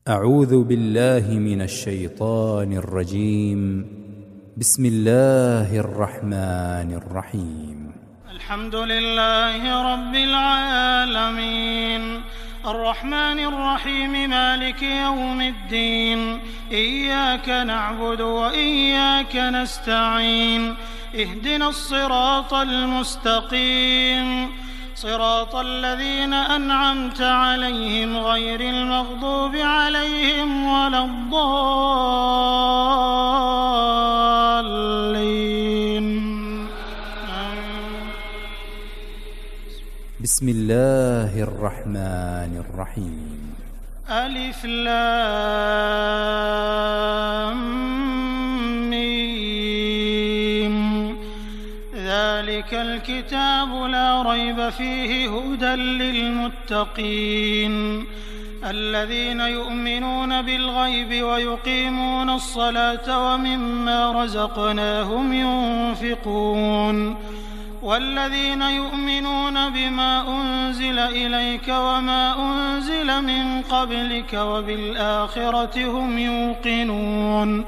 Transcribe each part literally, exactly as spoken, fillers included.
أعوذ بالله من الشيطان الرجيم. بسم الله الرحمن الرحيم. الحمد لله رب العالمين الرحمن الرحيم مالك يوم الدين إياك نعبد وإياك نستعين اهدنا الصراط المستقيم صراط الذين أنعمت عليهم غير المغضوب عليهم ولا الضالين. بسم الله الرحمن الرحيم. ألف لام ميم ذلك الكتاب لا ريب فيه هدى للمتقين الذين يؤمنون بالغيب ويقيمون الصلاة ومما رزقناهم ينفقون والذين يؤمنون بما أنزل إليك وما أنزل من قبلك وبالآخرة هم يوقنون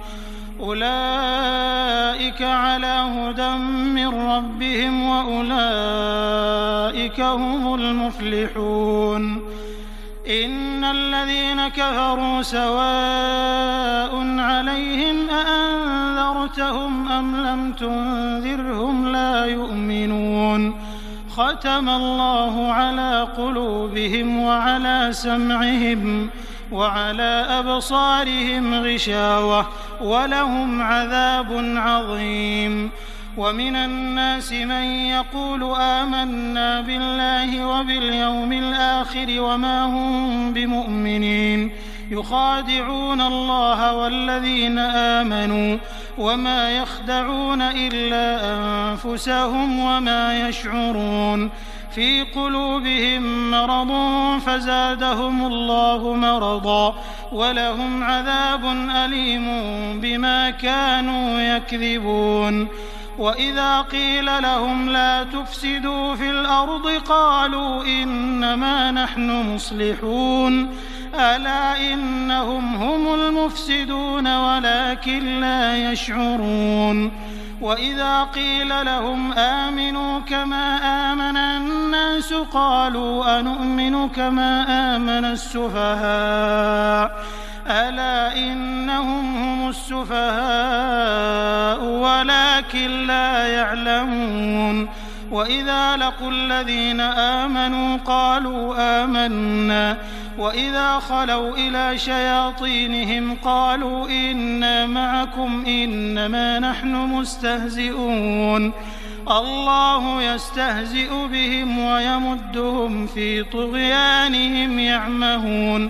أولئك على هدى من ربهم وأولئك هم المفلحون. إن الذين كفروا سواء عليهم أأنذرتهم أم لم تنذرهم لا يؤمنون ختم الله على قلوبهم وعلى سمعهم وعلى أبصارهم غشاوة ولهم عذاب عظيم. ومن الناس من يقول آمنا بالله وباليوم الآخر وما هم بمؤمنين يخادعون الله والذين آمنوا وما يخدعون إلا أنفسهم وما يشعرون في قلوبهم مرض فزادهم الله مرضا ولهم عذاب أليم بما كانوا يكذبون. وإذا قيل لهم لا تفسدوا في الأرض قالوا إنما نحن مصلحون ألا إنهم هم المفسدون ولكن لا يشعرون. وإذا قيل لهم آمنوا كما آمن الناس قالوا أنؤمن كما آمن السفهاء ألا إنهم هم السفهاء ولكن لا يعلمون. وإذا لقوا الذين آمنوا قالوا آمنا وإذا خلوا إلى شياطينهم قالوا إنا معكم إنما نحن مستهزئون الله يستهزئ بهم ويمدهم في طغيانهم يعمهون.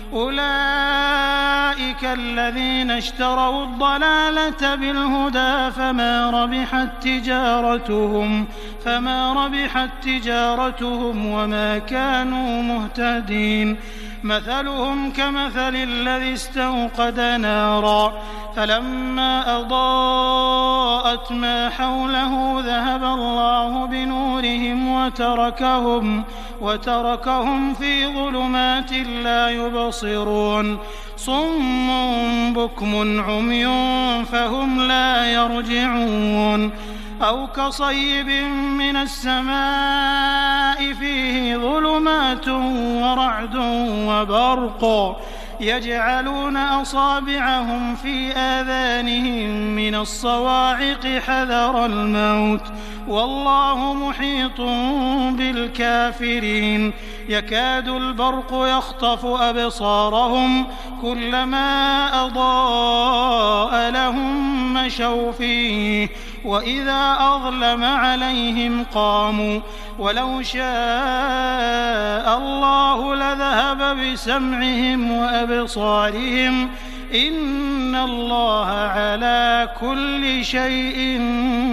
أولئك الذين اشتروا الضلالة بالهدى فما ربحت تجارتهم فما ربحت تجارتهم وما كانوا مهتدين. مثلهم كمثل الذي استوقد نارا فلما أضاءت ما حوله ذهب الله بنورهم وتركهم وتركهم في ظلمات لا يبصرون صم بكم عمي فهم لا يرجعون. أو كصيب من السماء فيه ظلمات ورعد وبرق يجعلون أصابعهم في آذانهم من الصواعق حذر الموت والله محيط بالكافرين. يكاد البرق يخطف أبصارهم كلما أضاء لهم مشوا فيه وإذا أظلم عليهم قاموا ولو شاء الله لذهب بسمعهم وأبصارهم إن الله على كل شيء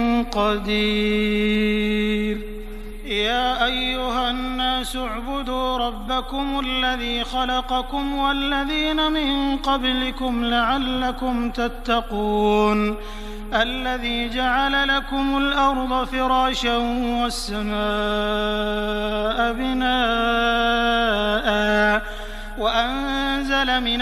قدير. يا أيها الناس اعبدوا ربكم الذي خلقكم والذين من قبلكم لعلكم تتقون الذي جعل لكم الأرض فراشا والسماء بناء وأنزل من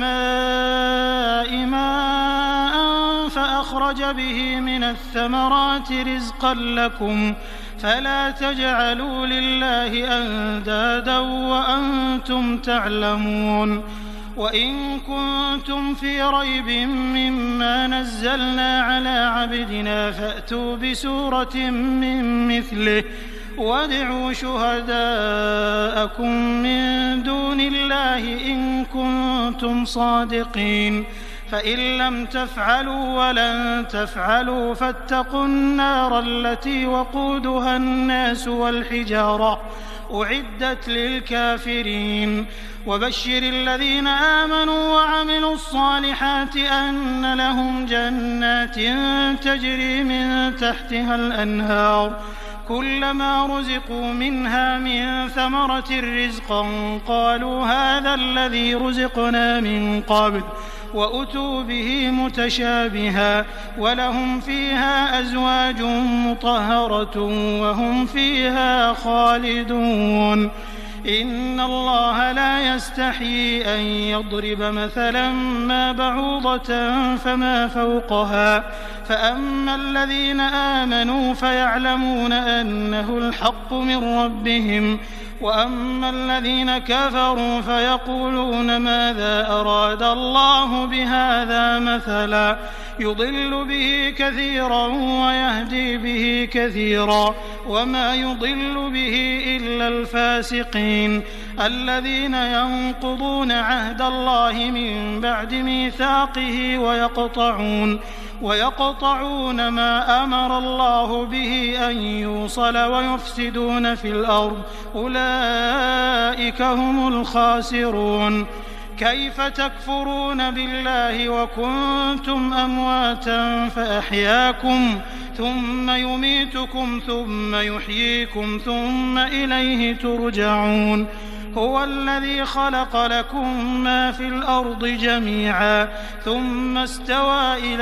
السماء ماء فأخرج به من الثمرات رزقا لكم فلا تجعلوا لله أندادا وأنتم تعلمون وإن كنتم في ريب مما نزلنا على عبدنا فأتوا بسورة من مثله وادعوا شهداءكم من دون الله إن كنتم صادقين فإن لم تفعلوا ولن تفعلوا فاتقوا النار التي وقودها الناس والحجارة أعدت للكافرين وبشر الذين آمنوا وعملوا الصالحات أن لهم جنات تجري من تحتها الأنهار كلما رزقوا منها من ثمرة رزقا قالوا هذا الذي رزقنا من قبل وأتوا به متشابها ولهم فيها أزواج مطهرة وهم فيها خالدون إن الله لا يستحيي أن يضرب مثلا ما بعوضة فما فوقها فأما الذين آمنوا فيعلمون أنه الحق من ربهم وأما الذين كفروا فيقولون ماذا أراد الله بهذا مثلا يضل به كثيرا ويهدي به كثيرا وما يضل به إلا الفاسقين الذين ينقضون عهد الله من بعد ميثاقه ويقطعون ويقطعون ما أمر الله به أن يوصل ويفسدون في الأرض أولئك هم الخاسرون كيف تكفرون بالله وكنتم أمواتا فأحياكم ثم يميتكم ثم يحييكم ثم إليه ترجعون هو الذي خلق لكم ما في الأرض جميعا ثم استوى إلى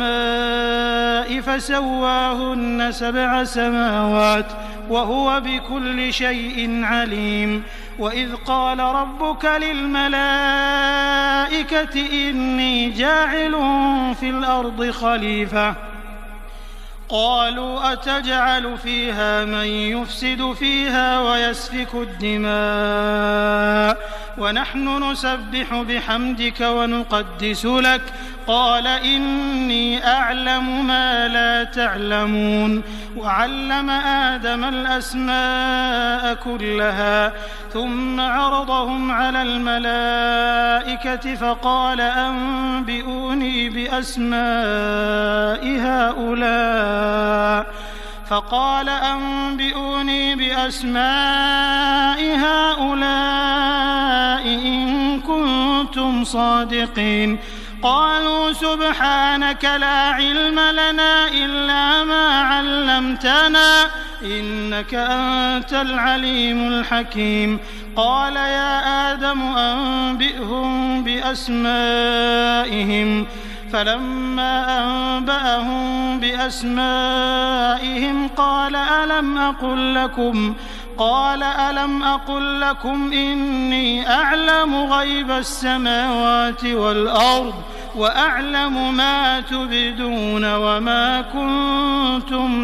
السماء فسواهن سبع سماوات وهو بكل شيء عليم وإذ قال ربك للملائكة إني جاعل في الأرض خليفة قالوا أتجعل فيها من يفسد فيها ويسفك الدماء ونحن نسبح بحمدك ونقدس لك قال إني أعلم ما لا تعلمون وعلم آدم الأسماء كلها ثم عرضهم على الملائكة فقال أنبئوني بأسماء هؤلاء فقال أنبئوني بأسماء هؤلاء إن كنتم صادقين قالوا سبحانك لا علم لنا إلا ما علمتنا إنك أنت العليم الحكيم قال يا آدم أنبئهم بأسمائهم فلما أنبأهم بأسمائهم قال ألم أقل لكم قال ألم أقل لكم إني أعلم غيب السماوات والأرض وأعلم ما تبدون وما كنتم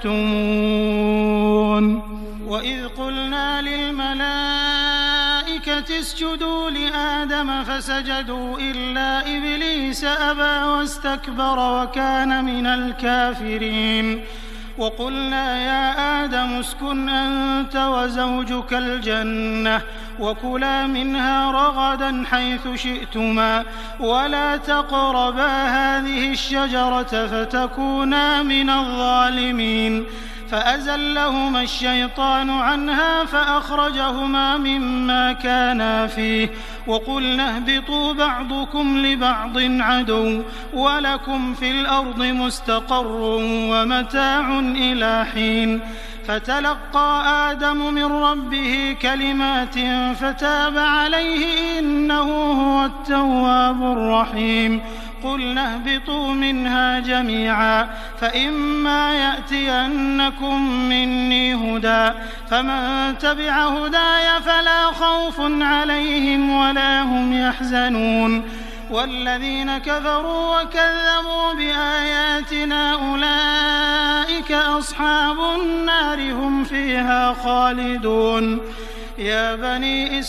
تكتمون وإذ قلنا للملائكة اسجدوا لآدم فسجدوا إلا إبليس أبى واستكبر وكان من الكافرين وقلنا يا آدم اسكن أنت وزوجك الجنة وكلا منها رغدا حيث شئتما ولا تقربا هذه الشجرة فتكونا من الظالمين فأزلهما الشيطان عنها فأخرجهما مما كانا فيه وقلنا اهبطوا بعضكم لبعض عدو ولكم في الأرض مستقر ومتاع إلى حين فتلقى آدم من ربه كلمات فتاب عليه إنه هو التواب الرحيم قلنا اهبطوا منها جميعا فإما يأتينكم مني هدى فمن تبع هداي فلا خوف عليهم ولا هم يحزنون والذين كفروا وكذبوا بآياتنا أولئك أصحاب النار هم فيها خالدون يا بني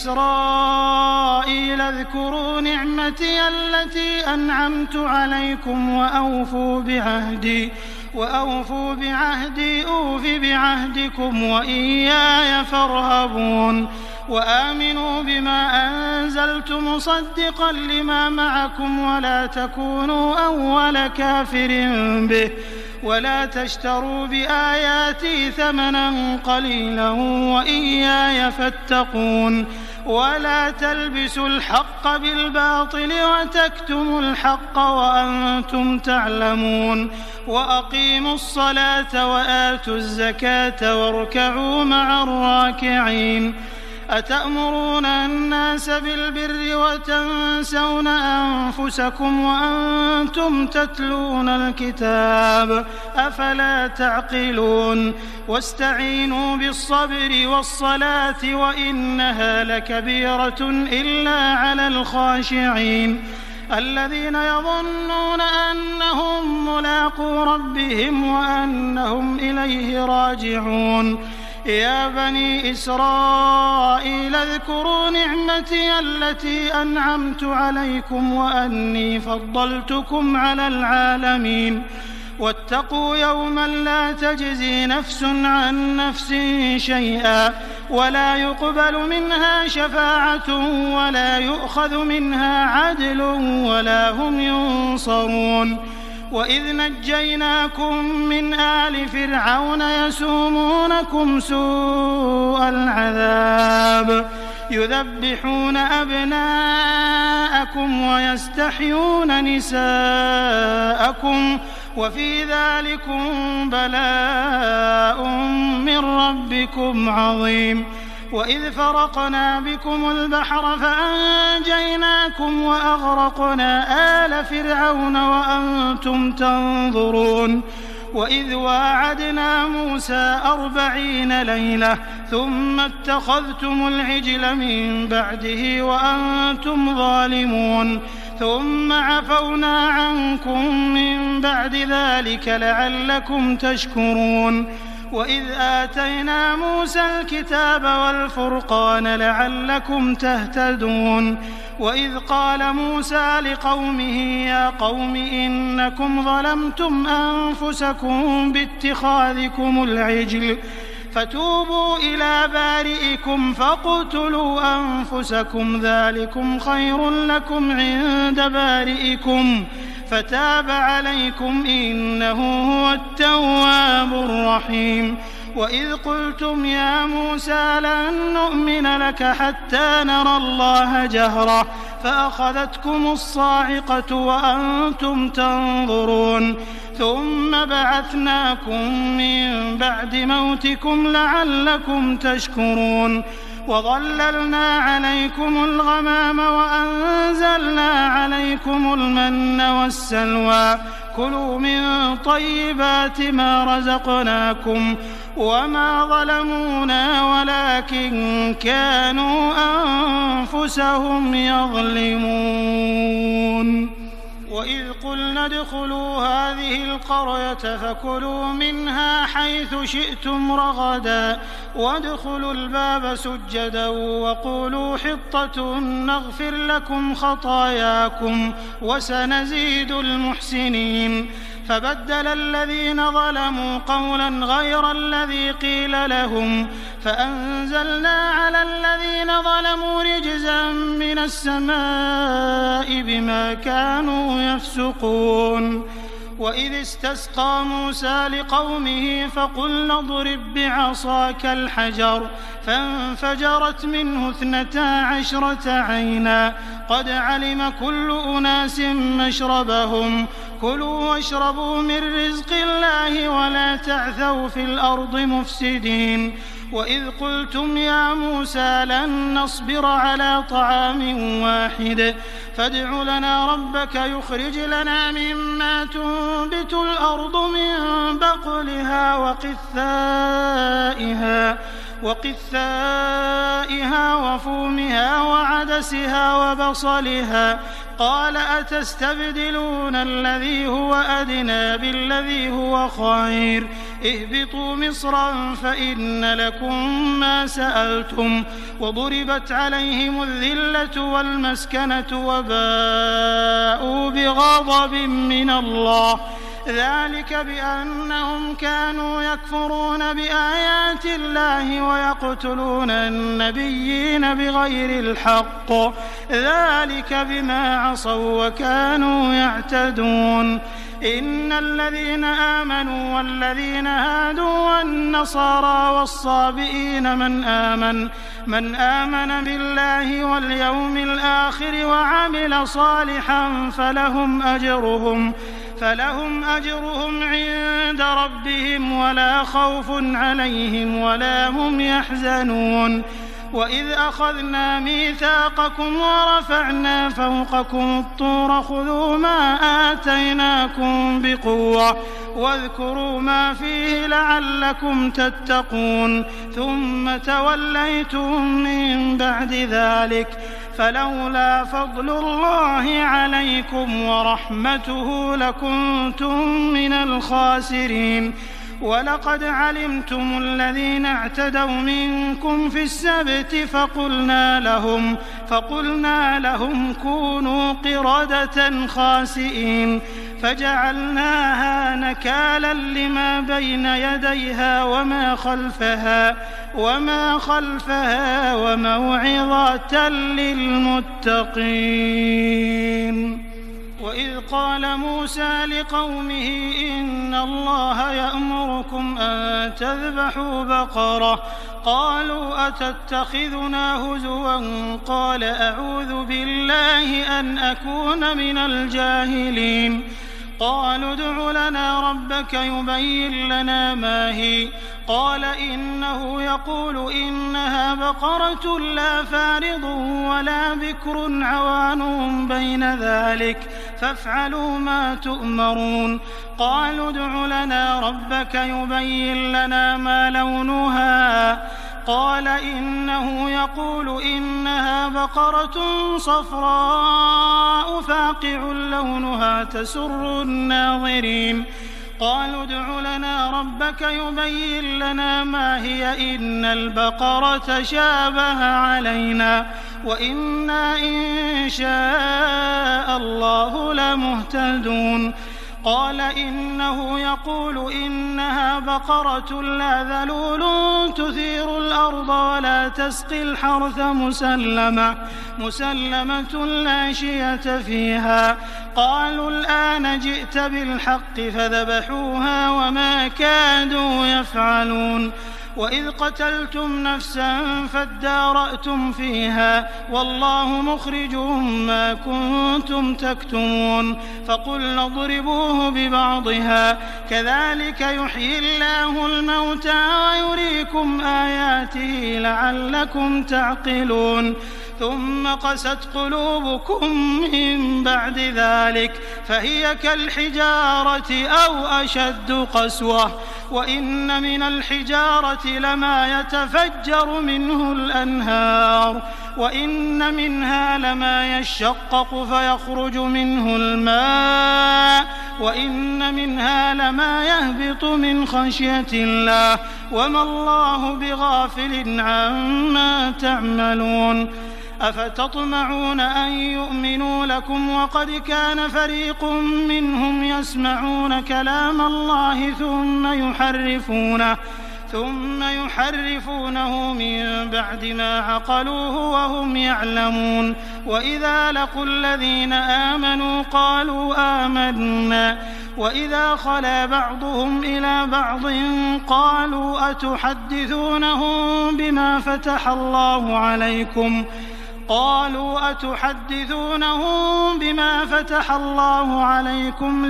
إسرائيل اذكروا نعمتي التي أنعمت عليكم وأوفوا بعهدي وأوفوا بعهدي أوف بعهدكم وإياي فارهبون وآمنوا بما أنزلت مصدقا لما معكم ولا تكونوا أول كافر به ولا تشتروا بآياتي ثمنا قليلا وإياي فاتقون ولا تلبسوا الحق بالباطل وتكتموا الحق وأنتم تعلمون وأقيموا الصلاة وآتوا الزكاة واركعوا مع الراكعين أتأمرون الناس بالبر وتنسون أنفسكم وأنتم تتلون الكتاب أفلا تعقلون واستعينوا بالصبر والصلاة وإنها لكبيرة إلا على الخاشعين الذين يظنون أنهم ملاقو ربهم وأنهم إليه راجعون يا بني إسرائيل اذكروا نعمتي التي أنعمت عليكم وأني فضلتكم على العالمين واتقوا يوما لا تجزي نفس عن نفس شيئا ولا يقبل منها شفاعة ولا يؤخذ منها عدل ولا هم ينصرون وإذ نجيناكم من آل فرعون يسومونكم سوء العذاب يذبحون أبناءكم ويستحيون نساءكم وفي ذلكم بلاء من ربكم عظيم وإذ فرقنا بكم البحر فأنجيناكم وأغرقنا آل فرعون وأنتم تنظرون وإذ واعدنا موسى أربعين ليلة ثم اتخذتم العجل من بعده وأنتم ظالمون ثم عفونا عنكم من بعد ذلك لعلكم تشكرون وإذ آتينا موسى الكتاب والفرقان لعلكم تهتدون وإذ قال موسى لقومه يا قوم إنكم ظلمتم أنفسكم باتخاذكم العجل فتوبوا إلى بارئكم فاقتلوا أنفسكم ذلكم خير لكم عند بارئكم فتاب عليكم إنه هو التواب الرحيم وإذ قلتم يا موسى لن نؤمن لك حتى نرى الله جهرة فأخذتكم الصاعقة وأنتم تنظرون ثم بعثناكم من بعد موتكم لعلكم تشكرون وظللنا عليكم الغمام وأنزلنا عليكم المن والسلوى كلوا من طيبات ما رزقناكم وما ظلمونا ولكن كانوا أنفسهم يظلمون وإذ قلنا ادخلوا هذه القرية فكلوا منها حيث شئتم رغدا وادخلوا الباب سجدا وقولوا حطة نغفر لكم خطاياكم وسنزيد المحسنين فبدل الذين ظلموا قولا غير الذي قيل لهم فأنزلنا على الذين ظلموا رجزا من السماء بما كانوا يفسقون وإذ استسقى موسى لقومه فقلنا اضرب بعصاك الحجر فانفجرت منه اثنتا عشرة عينا قد علم كل أناس مشربهم كلوا واشربوا من رزق الله ولا تعثوا في الأرض مفسدين وإذ قلتم يا موسى لن نصبر على طعام واحد فادع لنا ربك يخرج لنا مما تنبت الأرض من بقلها وقثائها وقثائها وفومها وعدسها وبصلها قال أتستبدلون الذي هو أدنى بالذي هو خير اهبطوا مصرا فإن لكم ما سألتم وضربت عليهم الذلة والمسكنة وباءوا بغضب من الله ذلك بأنهم كانوا يكفرون بآيات الله ويقتلون النبيين بغير الحق ذلك بما عصوا وكانوا يعتدون إن الذين آمنوا والذين هادوا والنصارى والصابئين من آمن من آمن بالله واليوم الآخر وعمل صالحا فلهم أجرهم فلهم أجرهم عند ربهم ولا خوف عليهم ولا هم يحزنون وإذ أخذنا ميثاقكم ورفعنا فوقكم الطور خذوا ما آتيناكم بقوة واذكروا ما فيه لعلكم تتقون ثم توليتم من بعد ذلك فلولا فضل الله عليكم ورحمته لكنتم من الخاسرين ولقد علمتم الذين اعتدوا منكم في السبت فقلنا لهم فقلنا لهم كونوا قردة خاسئين فجعلناها نكالا لما بين يديها وما خلفها وما خلفها وموعظة للمتقين. وإذ قال موسى لقومه إن الله يأمركم أن تذبحوا بقرة قالوا أتتخذنا هزوا قال أعوذ بالله أن أكون من الجاهلين قالوا ادع لنا ربك يبين لنا ما هي قال إنه يقول إنها بقرة لا فارض ولا بكر عوان بين ذلك فافعلوا ما تؤمرون قالوا ادع لنا ربك يبين لنا ما لونها قال إنه يقول إنها بقرة صفراء فاقع لونها تسر الناظرين قالوا ادع لنا ربك يبين لنا ما هي إن البقرة شابه علينا وإنا إن شاء الله لمهتدون قال إنه يقول إنها بقرة لا ذلول تثير الأرض ولا تسقي الحرث مسلمة مسلمة لا شية فيها قالوا الآن جئت بالحق فذبحوها وما كادوا يفعلون وإذ قتلتم نفسا فادارأتم فيها والله مخرج ما كنتم تكتمون فقلنا اضربوه ببعضها كذلك يحيي الله الموتى ويريكم آياته لعلكم تعقلون ثم قست قلوبكم من بعد ذلك فهي كالحجارة أو أشد قسوة وإن من الحجارة لما يتفجر منه الأنهار وإن منها لما يشقق فيخرج منه الماء وإن منها لما يهبط من خشية الله وما الله بغافل عما تعملون أفتطمعون أن يؤمنوا لكم وقد كان فريق منهم يسمعون كلام الله ثم يحرفونه ثم يحرفونه من بعد ما عقلوه وهم يعلمون وإذا لقوا الذين آمنوا قالوا آمنا وإذا خلا بعضهم إلى بعض قالوا أتحدثونهم بما فتح الله عليكم قالوا أتحدثونهم بما فتح الله عليكم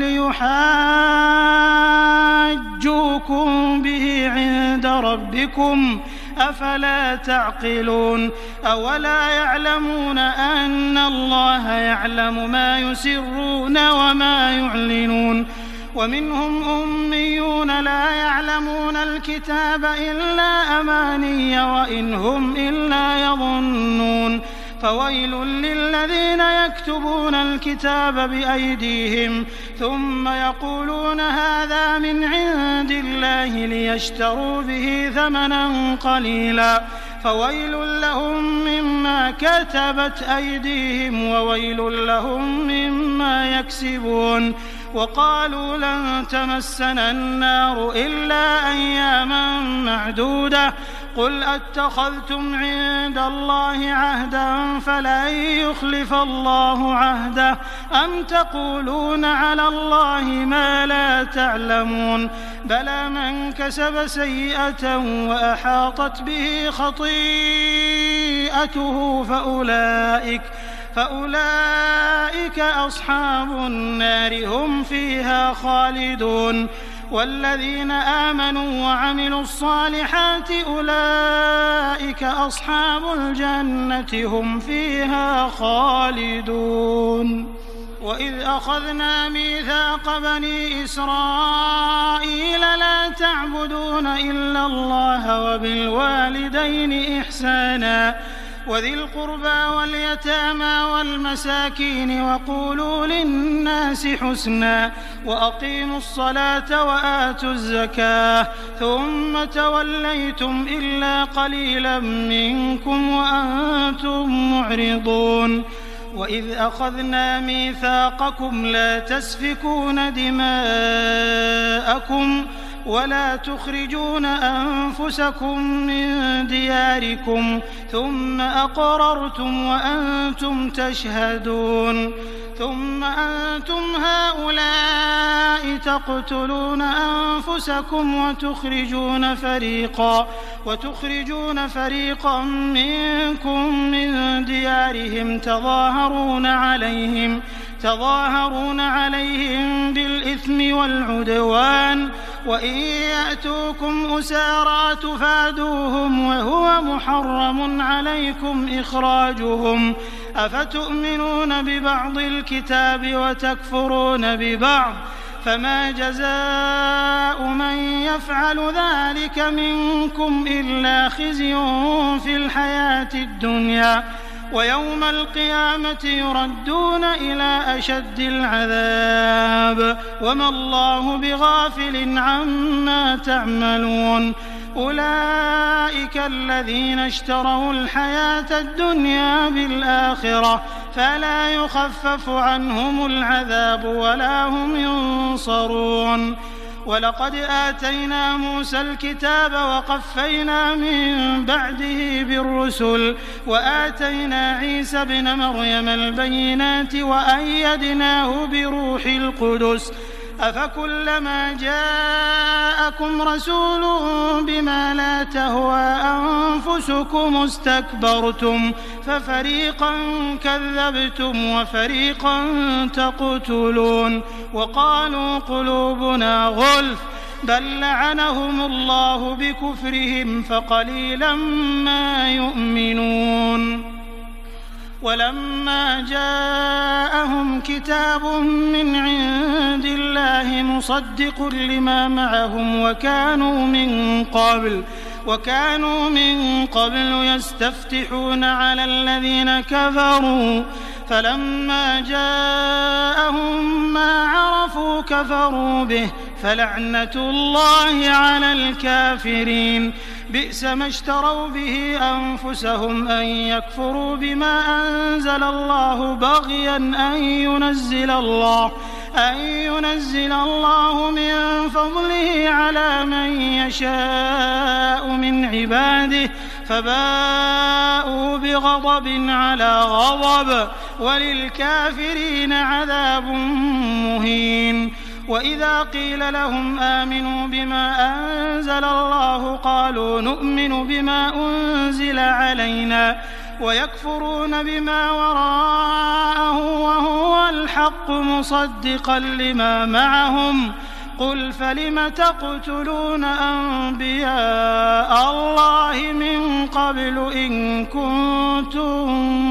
ليحاجوكم به عند ربكم أفلا تعقلون أولا يعلمون أن الله يعلم ما يسرون وما يعلنون ومنهم أميون لا يعلمون الكتاب إلا أماني وإن هم إلا يظنون فويل للذين يكتبون الكتاب بأيديهم ثم يقولون هذا من عند الله ليشتروا به ثمنا قليلا فويل لهم مما كتبت أيديهم وويل لهم مما يكسبون وقالوا لن تمسنا النار إلا أياما معدودة قل أتخذتم عند الله عهدا فلن يخلف الله عهده أم تقولون على الله ما لا تعلمون بلى من كسب سيئة وأحاطت به خطيئته فأولئك فأولئك أصحاب النار هم فيها خالدون والذين آمنوا وعملوا الصالحات أولئك أصحاب الجنة هم فيها خالدون وإذ أخذنا ميثاق بني إسرائيل لا تعبدون إلا الله وبالوالدين إحسانا وذي القربى واليتامى والمساكين وقولوا للناس حسنا وأقيموا الصلاة وآتوا الزكاة ثم توليتم إلا قليلا منكم وأنتم معرضون وإذ أخذنا ميثاقكم لا تسفكون دماءكم ولا تخرجون أنفسكم من دياركم ثم أقررتم وأنتم تشهدون ثم أنتم هؤلاء تقتلون أنفسكم وتخرجون فريقا وتخرجون فريقا منكم من ديارهم تظاهرون عليهم تظاهرون عليهم بالإثم والعدوان وإن يأتوكم أسارى تفادوهم وهو محرم عليكم إخراجهم أفتؤمنون ببعض الكتاب وتكفرون ببعض فما جزاء من يفعل ذلك منكم إلا خزي في الحياة الدنيا ويوم القيامة يردون إلى أشد العذاب وما الله بغافل عما تعملون أولئك الذين اشتروا الحياة الدنيا بالآخرة فلا يخفف عنهم العذاب ولا هم ينصرون ولقد آتينا موسى الكتاب وقفينا من بعده بالرسل وآتينا عيسى ابن مريم البينات وأيدناه بروح القدس أفكلما جاءكم رسول بما لا تهوى أنفسكم استكبرتم ففريقا كذبتم وفريقا تقتلون وقالوا قلوبنا غلف بل لعنهم الله بكفرهم فقليلا ما يؤمنون ولما جاءهم كتاب من عند الله مصدق لما معهم وكانوا من قبل وكانوا من قبل يستفتحون على الذين كفروا فلما جاءهم ما عرفوا كفروا به فلعنة الله على الكافرين بئس ما اشتروا به أنفسهم أن يكفروا بما أنزل الله بغيا أن ينزل الله أن ينزل الله من فضله على من يشاء من عباده فباءوا بغضب على غضب وللكافرين عذاب مهين وإذا قيل لهم آمنوا بما أنزل الله قالوا نؤمن بما أنزل علينا ويكفرون بما وراءه وهو الحق مصدقا لما معهم قل فلم تقتلون أنبياء الله من قبل إن كنتم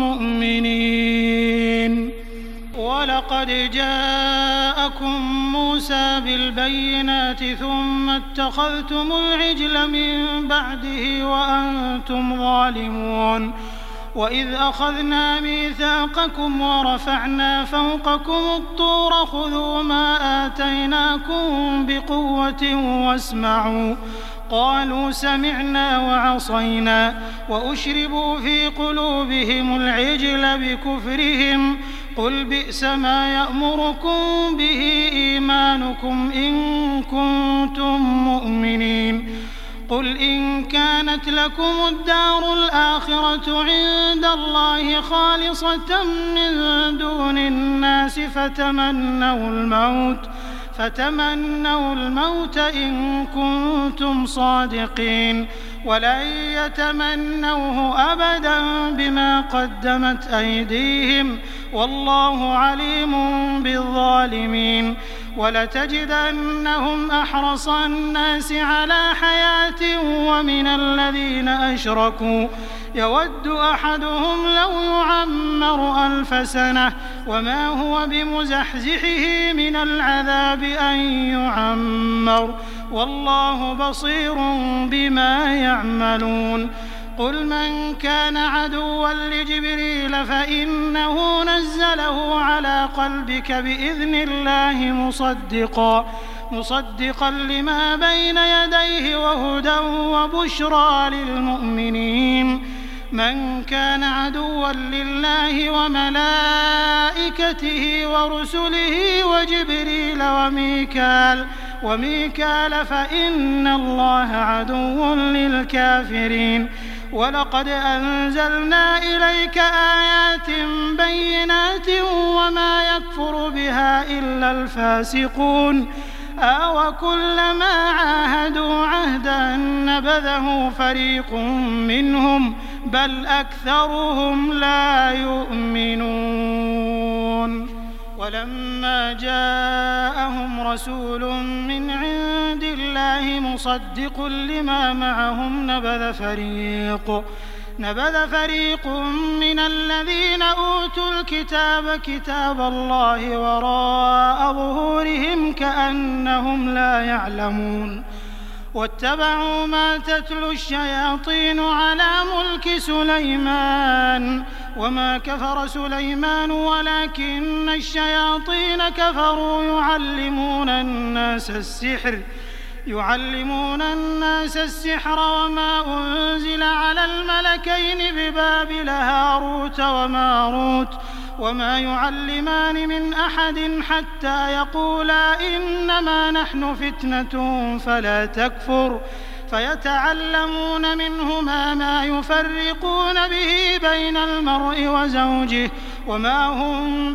مؤمنين ولقد جاءكم موسى بالبينات ثم اتخذتم العجل من بعده وأنتم ظالمون وإذ أخذنا ميثاقكم ورفعنا فوقكم الطور خذوا ما آتيناكم بقوة واسمعوا قالوا سمعنا وعصينا وأشربوا في قلوبهم العجل بكفرهم قل بئس ما يأمركم به إيمانكم إن كنتم مؤمنين قل إن كانت لكم الدار الآخرة عند الله خالصة من دون الناس فتمنوا الموت فتمنوا الموت إن كنتم صادقين ولن يتمنوه أبدا بما قدمت أيديهم والله عليم بالظالمين ولتجدنهم أحرص الناس على حياة ومن الذين أشركوا يود أحدهم لو يعمر ألف سنة وما هو بمزحزحه من العذاب أن يعمر والله بصير بما يعملون قل من كان عدوا لجبريل فإنه نزله على قلبك بإذن الله مصدقا مصدقا لما بين يديه وهدى وبشرى للمؤمنين من كان عدوا لله وملائكته ورسله وجبريل وميكال وميكال فإن الله عدو للكافرين ولقد أنزلنا إليك آيات بينات وما يكفر بها إلا الفاسقون أوكلما عاهدوا عهدا نبذه فريق منهم بل أكثرهم لا يؤمنون ولما جاءهم رسول من عند الله مصدق لما معهم نبذ فريق نبذ فريق من الذين أوتوا الكتاب كتاب الله وراء ظهورهم كأنهم لا يعلمون واتبعوا ما تتلو الشياطين على ملك سليمان وما كفر سليمان ولكن الشياطين كفروا يعلمون الناس السحر يعلمون الناس السحر وما أنزل على الملكين ببابل هاروت وماروت وما يعلمان من أحد حتى يقولا إنما نحن فتنة فلا تكفر فيتعلمون منهما ما يفرقون به بين المرء وزوجه وما هم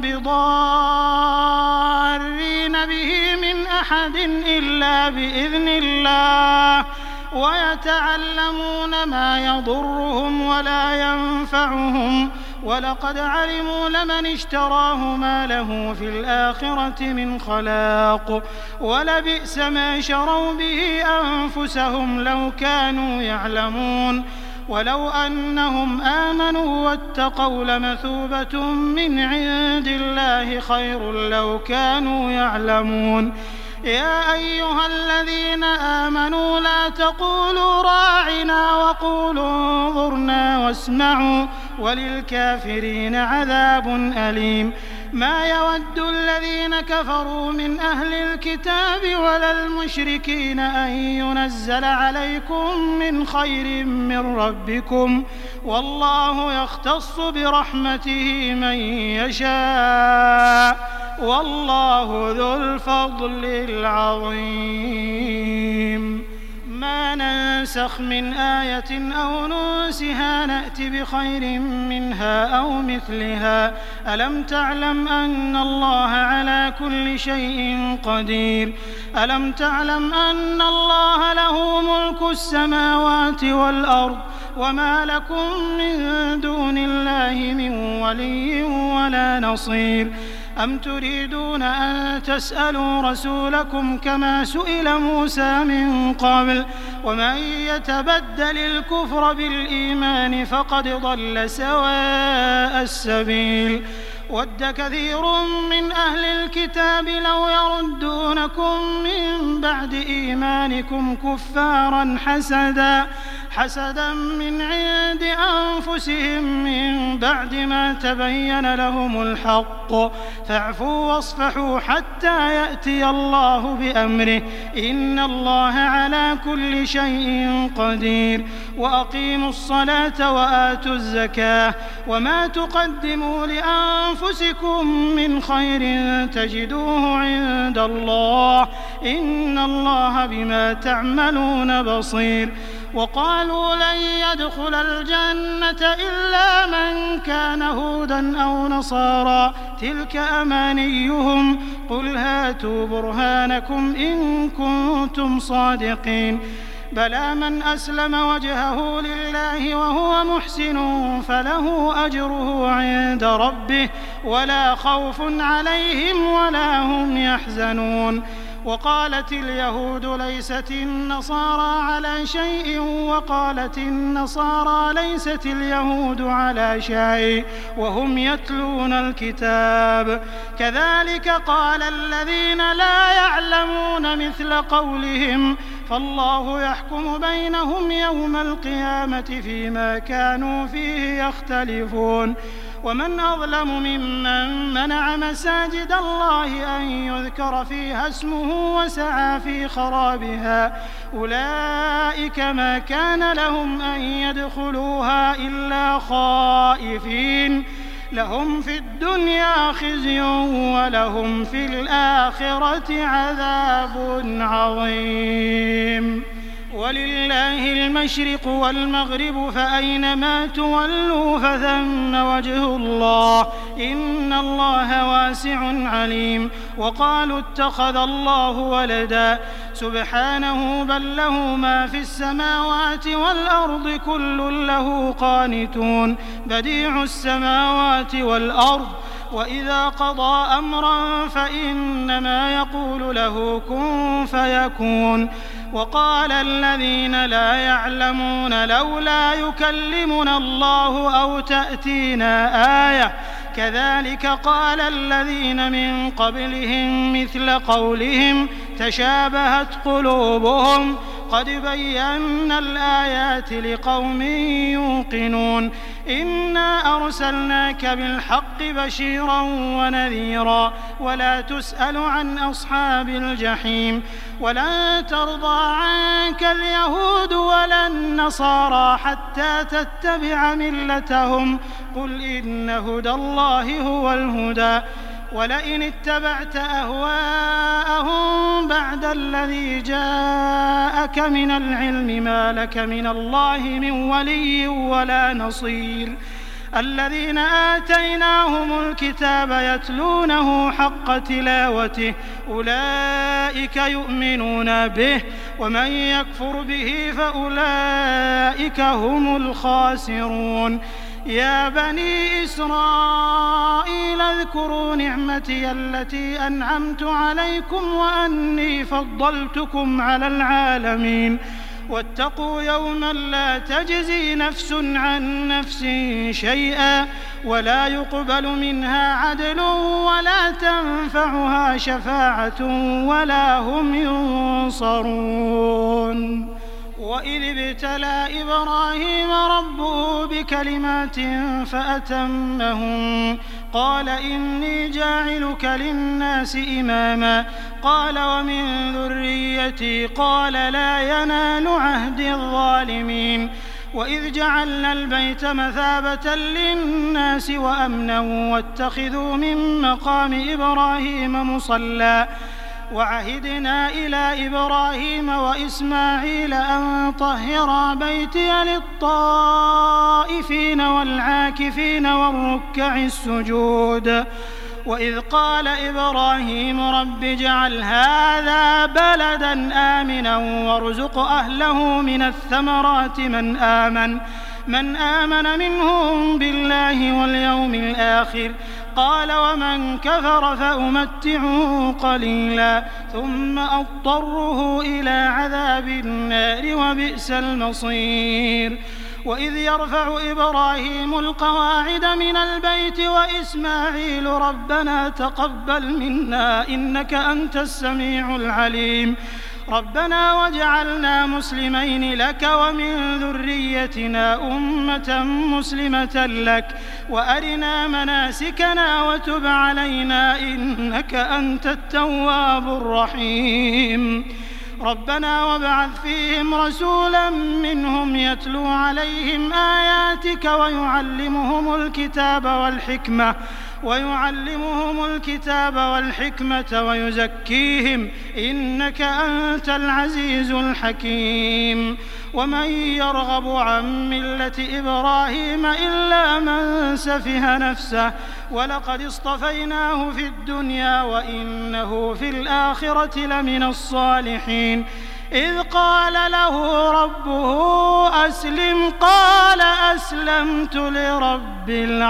بضارين به من أحد إلا بإذن الله ويتعلمون ما يضرهم ولا ينفعهم ولقد علموا لمن اشتراه ما له في الآخرة من خلاق ولبئس ما شروا به أنفسهم لو كانوا يعلمون ولو أنهم آمنوا واتقوا لمثوبة من عند الله خير لو كانوا يعلمون يا أيها الذين آمنوا لا تقولوا راعنا وقولوا انظرنا واسمعوا وللكافرين عذاب أليم ما يود الذين كفروا من أهل الكتاب ولا المشركين أن ينزل عليكم من خير من ربكم والله يختص برحمته من يشاء والله ذو الفضل العظيم ما ننسخ من آية أو ننسها نأت بخير منها أو مثلها ألم تعلم أن الله على كل شيء قدير ألم تعلم أن الله له ملك السماوات والأرض وما لكم من دون الله من ولي ولا نصير أم تريدون أن تسألوا رسولكم كما سئل موسى من قبل ومن يتبدل الكفر بالإيمان فقد ضل سواء السبيل ود كثير من أهل الكتاب لو يردونكم من بعد إيمانكم كفارا حسدا حسدا من عند أنفسهم من بعد ما تبين لهم الحق فاعفوا واصفحوا حتى يأتي الله بأمره إن الله على كل شيء قدير وأقيموا الصلاة وآتوا الزكاة وما تقدموا لأنفسكم من خير تجدوه عند الله إن الله بما تعملون بصير وقالوا لن يدخل الجنة إلا من كان هودا أو نصارى تلك أمانيهم قل هاتوا برهانكم إن كنتم صادقين بلى من أسلم وجهه لله وهو محسن فله أجره عند ربه ولا خوف عليهم ولا هم يحزنون وقالت اليهود ليست النصارى على شيء وقالت النصارى ليست اليهود على شيء وهم يتلون الكتاب كذلك قال الذين لا يعلمون مثل قولهم فالله يحكم بينهم يوم القيامة فيما كانوا فيه يختلفون ومن أظلم ممن منع مساجد الله أن يذكر فيها اسمه وسعى في خرابها أولئك ما كان لهم أن يدخلوها إلا خائفين لهم في الدنيا خزي ولهم في الآخرة عذاب عظيم ولله المشرق والمغرب فأينما تولوا فثم وجه الله إن الله واسع عليم وقالوا اتخذ الله ولدا سبحانه بل له ما في السماوات والأرض كل له قانتون بديع السماوات والأرض وإذا قضى أمرا فإنما يقول له كن فيكون وقال الذين لا يعلمون لولا يكلمنا الله أو تأتينا آية كذلك قال الذين من قبلهم مثل قولهم تشابهت قلوبهم قد بينا الآيات لقوم يوقنون إنا أرسلناك بالحق بشيرا ونذيرا ولا تسأل عن أصحاب الجحيم ولن ترضى عنك اليهود ولا النصارى حتى تتبع ملتهم قل إن هدى الله هو الهدى ولئن اتبعت أهواءهم بعد الذي جاءك من العلم ما لك من الله من ولي ولا نصير الذين آتيناهم الكتاب يتلونه حق تلاوته أولئك يؤمنون به ومن يكفر به فأولئك هم الخاسرون يا بني إسرائيل اذكروا نعمتي التي أنعمت عليكم وأني فضلتكم على العالمين واتقوا يوما لا تجزي نفس عن نفس شيئا ولا يقبل منها عدل ولا تنفعها شفاعة ولا هم ينصرون وإذ ابتلى إبراهيم ربه بكلمات فأتمهن قال إني جاعلك للناس إماما قال ومن ذريتي قال لا ينال عهد الظالمين وإذ جعلنا البيت مثابة للناس وأمنا واتخذوا من مقام إبراهيم مصلى وعهدنا إلى إبراهيم وإسماعيل أن طهرا بيتي للطائفين والعاكفين والركع السجود وإذ قال إبراهيم رب اجعل هذا بلدا آمنا وارزق أهله من الثمرات من آمن من آمن منهم بالله واليوم الآخر قال ومن كفر فأمتعه قليلا ثم أضطره إلى عذاب النار وبئس المصير وإذ يرفع إبراهيم القواعد من البيت وإسماعيل ربنا تقبل منا إنك أنت السميع العليم ربنا واجعلنا مسلمين لك ومن ذريتنا أمة مسلمة لك وأرنا مناسكنا وتب علينا إنك أنت التواب الرحيم ربنا وابعث فيهم رسولا منهم يتلو عليهم آياتك ويعلمهم الكتاب والحكمة ويعلمهم الكتاب والحكمة ويزكيهم إنك أنت العزيز الحكيم ومن يرغب عن ملة إبراهيم إلا من سفه نفسه ولقد اصطفيناه في الدنيا وإنه في الآخرة لمن الصالحين إذ قال له ربه أسلم قال أسلمت لرب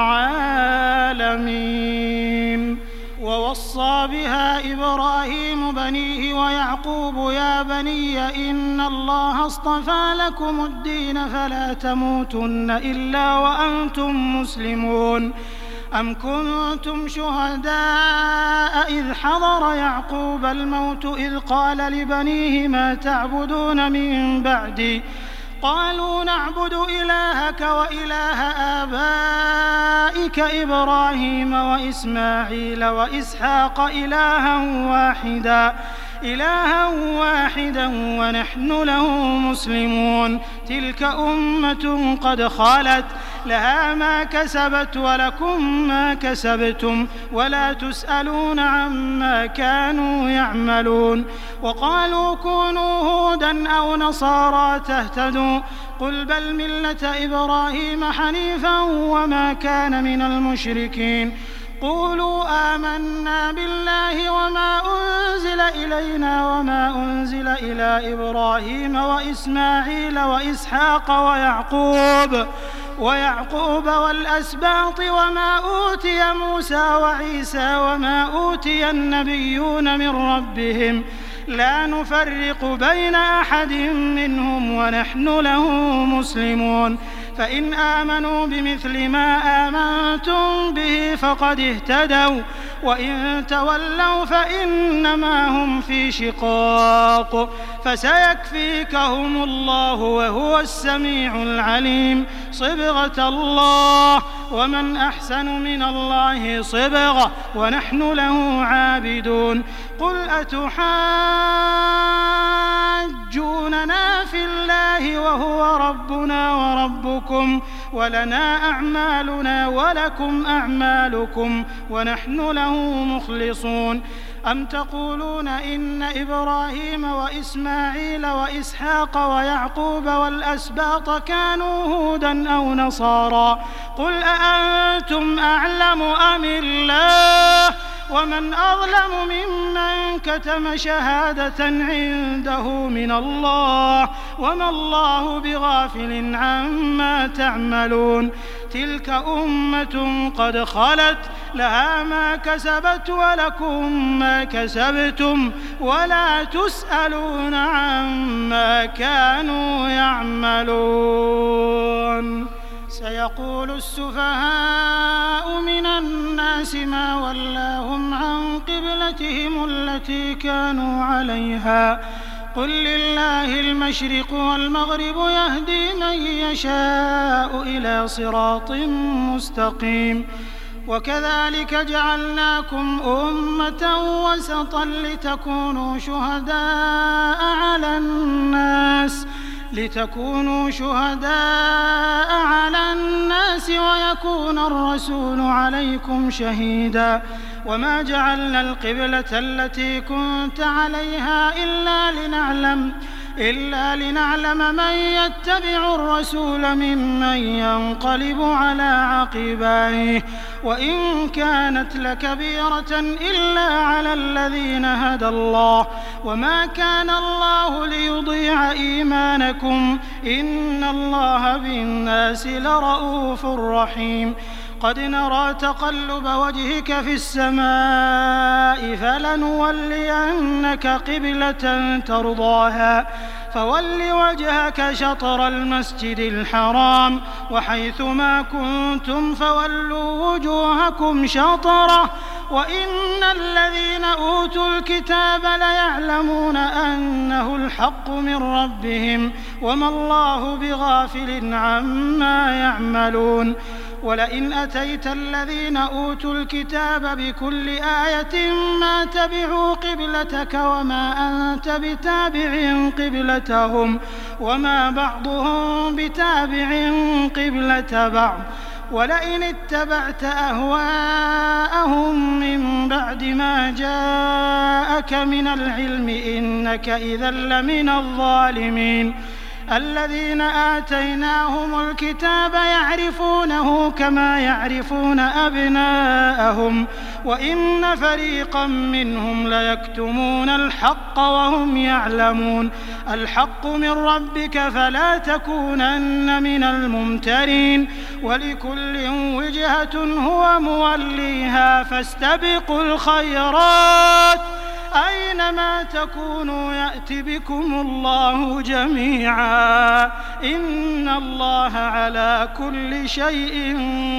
العالمين ووصى بها إبراهيم بنيه ويعقوب يا بني إن الله اصطفى لكم الدين فلا تموتن إلا وأنتم مسلمون أم كنتم شهداء إذ حضر يعقوب الموت إذ قال لبنيه ما تعبدون من بعدي قالوا نعبد إلهك وإله آبائك إبراهيم وإسماعيل وإسحاق إلها واحدا إلها واحدا ونحن له مسلمون تلك أمة قد خلت لها ما كسبت ولكم ما كسبتم ولا تسألون عما كانوا يعملون وقالوا كونوا هودا أو نصارى تهتدوا قل بل ملة إبراهيم حنيفا وما كان من المشركين قولوا آمنا بالله وما أنزل إلينا وما أنزل إلى إبراهيم وإسماعيل وإسحاق ويعقوب ويعقوب والأسباط وما أوتي موسى وعيسى وما أوتي النبيون من ربهم لا نفرق بين أحد منهم ونحن له مسلمون فإن آمنوا بمثل ما آمنتم به فقد اهتدوا وإن تولوا فإنما هم في شقاق فسيكفيكهم الله وهو السميع العليم صبغة الله ومن أحسن من الله صبغة ونحن له عابدون قل أتحاجوننا في الله وهو ربنا وربكم ولنا أعمالنا ولكم أعمالكم ونحن له مخلصون أم تقولون إن إبراهيم وإسماعيل وإسحاق ويعقوب والأسباط كانوا هودا أو نصارى قل أأنتم أعلم أم الله ومن أظلم ممن كتم شهادة عنده من الله وما الله بغافل عما تعملون تلك أمة قد خلت لها ما كسبت ولكم ما كسبتم ولا تسألون عما كانوا يعملون سيقول السفهاء من الناس ما ولاهم عن قبلتهم التي كانوا عليها قل لله المشرق والمغرب يهدي من يشاء إلى صراط مستقيم وكذلك جعلناكم أمة وسطا لتكونوا شهداء على الناس لتكونوا شهداء على الناس ويكون الرسول عليكم شهيدا وما جعلنا القبلة التي كنت عليها إلا لنعلم إلا لنعلم من يتبع الرسول ممن ينقلب على عقبيه وإن كانت لكبيرة إلا على الذين هدى الله وما كان الله ليضيع إيمانكم إن الله بالناس لرؤوف رحيم قد نرى تقلب وجهك في السماء فلنولينك قبلة ترضاها فول وجهك شطر المسجد الحرام وحيث ما كنتم فولوا وجوهكم شطره وإن الذين أوتوا الكتاب ليعلمون أنه الحق من ربهم وما الله بغافل عما يعملون ولئن أتيت الذين أوتوا الكتاب بكل آية ما تبعوا قبلتك وما أنت بتابع قبلتهم وما بعضهم بتابع قبلة بعض ولئن اتبعت أهواءهم من بعد ما جاءك من العلم إنك إذا لمن الظالمين الذين آتيناهم الكتاب يعرفونه كما يعرفون أبناءهم وإن فريقا منهم ليكتمون الحق وهم يعلمون الحق من ربك فلا تكونن من الممترين ولكل وجهة هو موليها فاستبقوا الخيرات أينما تكونوا يأت بكم الله جميعا إن الله على كل شيء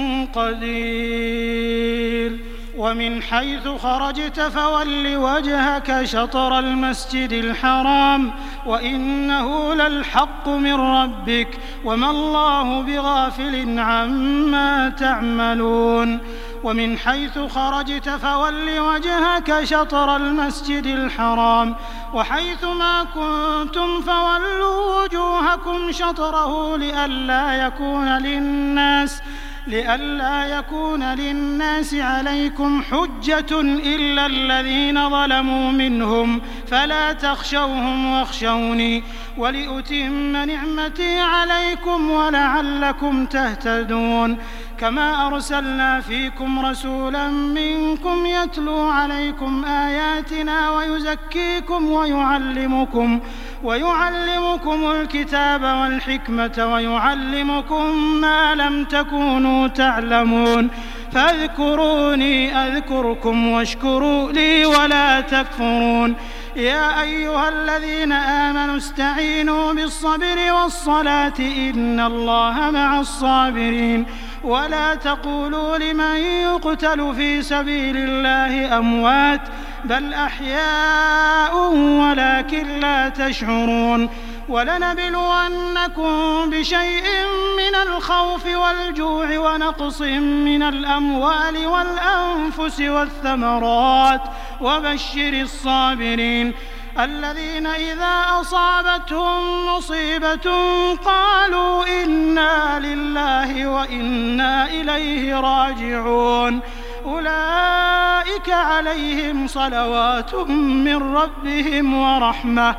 قدير ومن حيث خرجت فول وجهك شطر المسجد الحرام وإنه للحق من ربك وما الله بغافل عما تعملون ومن حيث خرجت فول وجهك شطر المسجد الحرام وحيث ما كنتم فولوا وجوهكم شطره لئلا يكون للناس لئلا يكون للناس عليكم حجة إلا الذين ظلموا منهم فلا تخشوهم واخشوني ولأتم نعمتي عليكم ولعلكم تهتدون كما أرسلنا فيكم رسولا منكم يتلو عليكم آياتنا ويزكيكم ويعلمكم ويعلمكم الكتاب والحكمة ويعلمكم ما لم تكونوا تعلمون فاذكروني أذكركم واشكروا لي ولا تكفرون يا أيها الذين آمنوا استعينوا بالصبر والصلاة إن الله مع الصابرين ولا تقولوا لمن يقتل في سبيل الله أموات بل أحياء ولكن لا تشعرون ولنبلونكم بشيء من الخوف والجوع ونقص من الأموال والأنفس والثمرات وبشر الصابرين الذين إذا أصابتهم مصيبة قالوا إنا لله وإنا إليه راجعون أولئك عليهم صلوات من ربهم ورحمة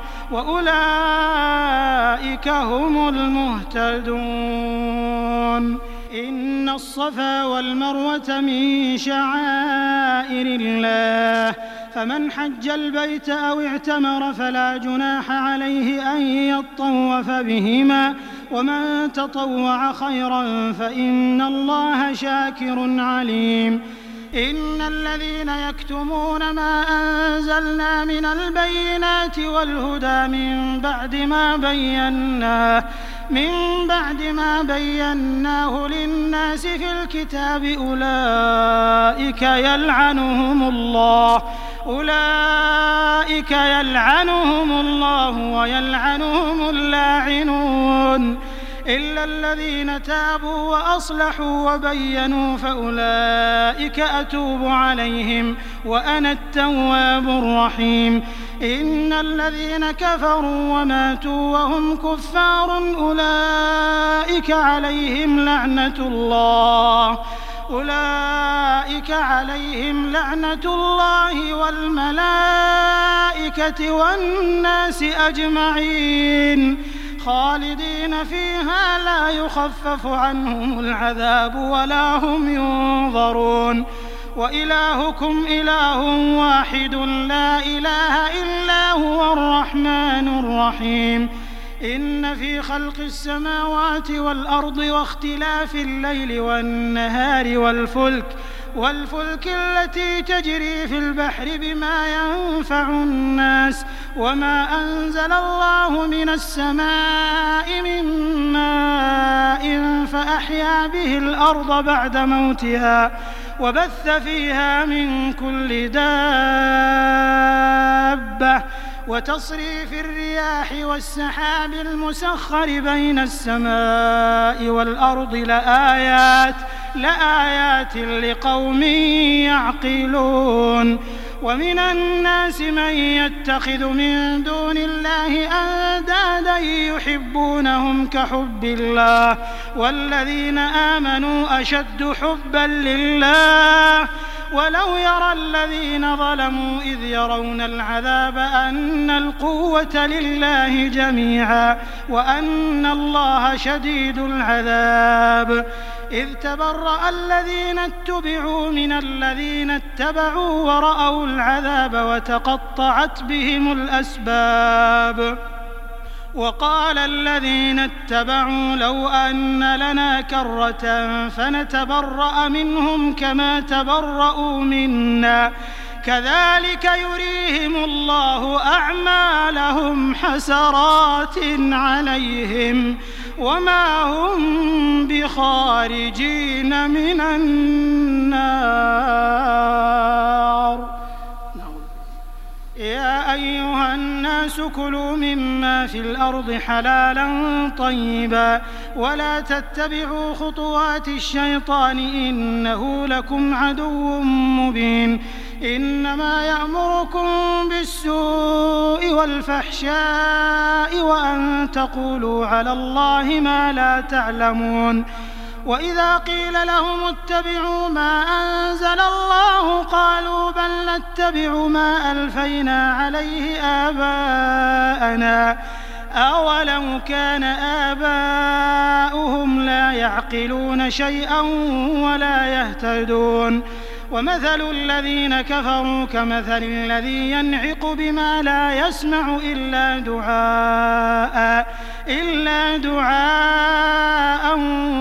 وأولئك هم المهتدون إن الصفا والمروة من شعائر الله فمن حج البيت أو اعتمر فلا جناح عليه أن يطوف بهما ومن تطوع خيرا فإن الله شاكر عليم إن الذين يكتمون ما أنزلنا من البينات والهدى من بعد ما بيناه من بعد ما بيناه للناس في الكتاب أولئك يلعنهم الله أولئك يلعنهم الله ويلعنهم اللاعنون إلا الذين تابوا وأصلحوا وبينوا فأولئك أتوب عليهم وأنا التواب الرحيم إن الذين كفروا وماتوا وهم كفار أولئك عليهم لعنة الله أولئك عليهم لعنة الله والملائكة والناس أجمعين خالدين فيها لا يخفف عنهم العذاب ولا هم ينظرون وإلهكم إله واحد لا إله إلا هو الرحمن الرحيم إن في خلق السماوات والأرض واختلاف الليل والنهار والفلك والفلك التي تجري في البحر بما ينفع الناس وما أنزل الله من السماء من ماء فأحيا به الأرض بعد موتها وبث فيها من كل دابة وتصريف الرياح والسحاب المسخر بين السماء والأرض لآيات لآيات لقوم يعقلون. ومن الناس من يتخذ من دون الله أندادا يحبونهم كحب الله والذين آمنوا أشد حبا لله ولو يرى الذين ظلموا إذ يرون العذاب أن القوة لله جميعا وأن الله شديد العذاب إذ تبرأ الذين اتبعوا من الذين اتبعوا ورأوا العذاب وتقطعت بهم الأسباب وقال الذين اتبعوا لو أن لنا كرة فنتبرأ منهم كما تبرأوا منا كذلك يريهم الله أعمالهم حسرات عليهم وما هم بخارجين من النار. يا أيها الناس كلوا مما في الأرض حلالا طيبا ولا تتبعوا خطوات الشيطان إنه لكم عدو مبين. إنما يأمركم بالسوء والفحشاء وأن تقولوا على الله ما لا تعلمون. وإذا قيل لهم اتبعوا ما أنزل الله قالوا بل نتبع ما ألفينا عليه آباءنا أولو كان آباؤهم لا يعقلون شيئا ولا يهتدون. ومثل الذين كفروا كمثل الذي ينعق بما لا يسمع إلا دعاء إلا دعاء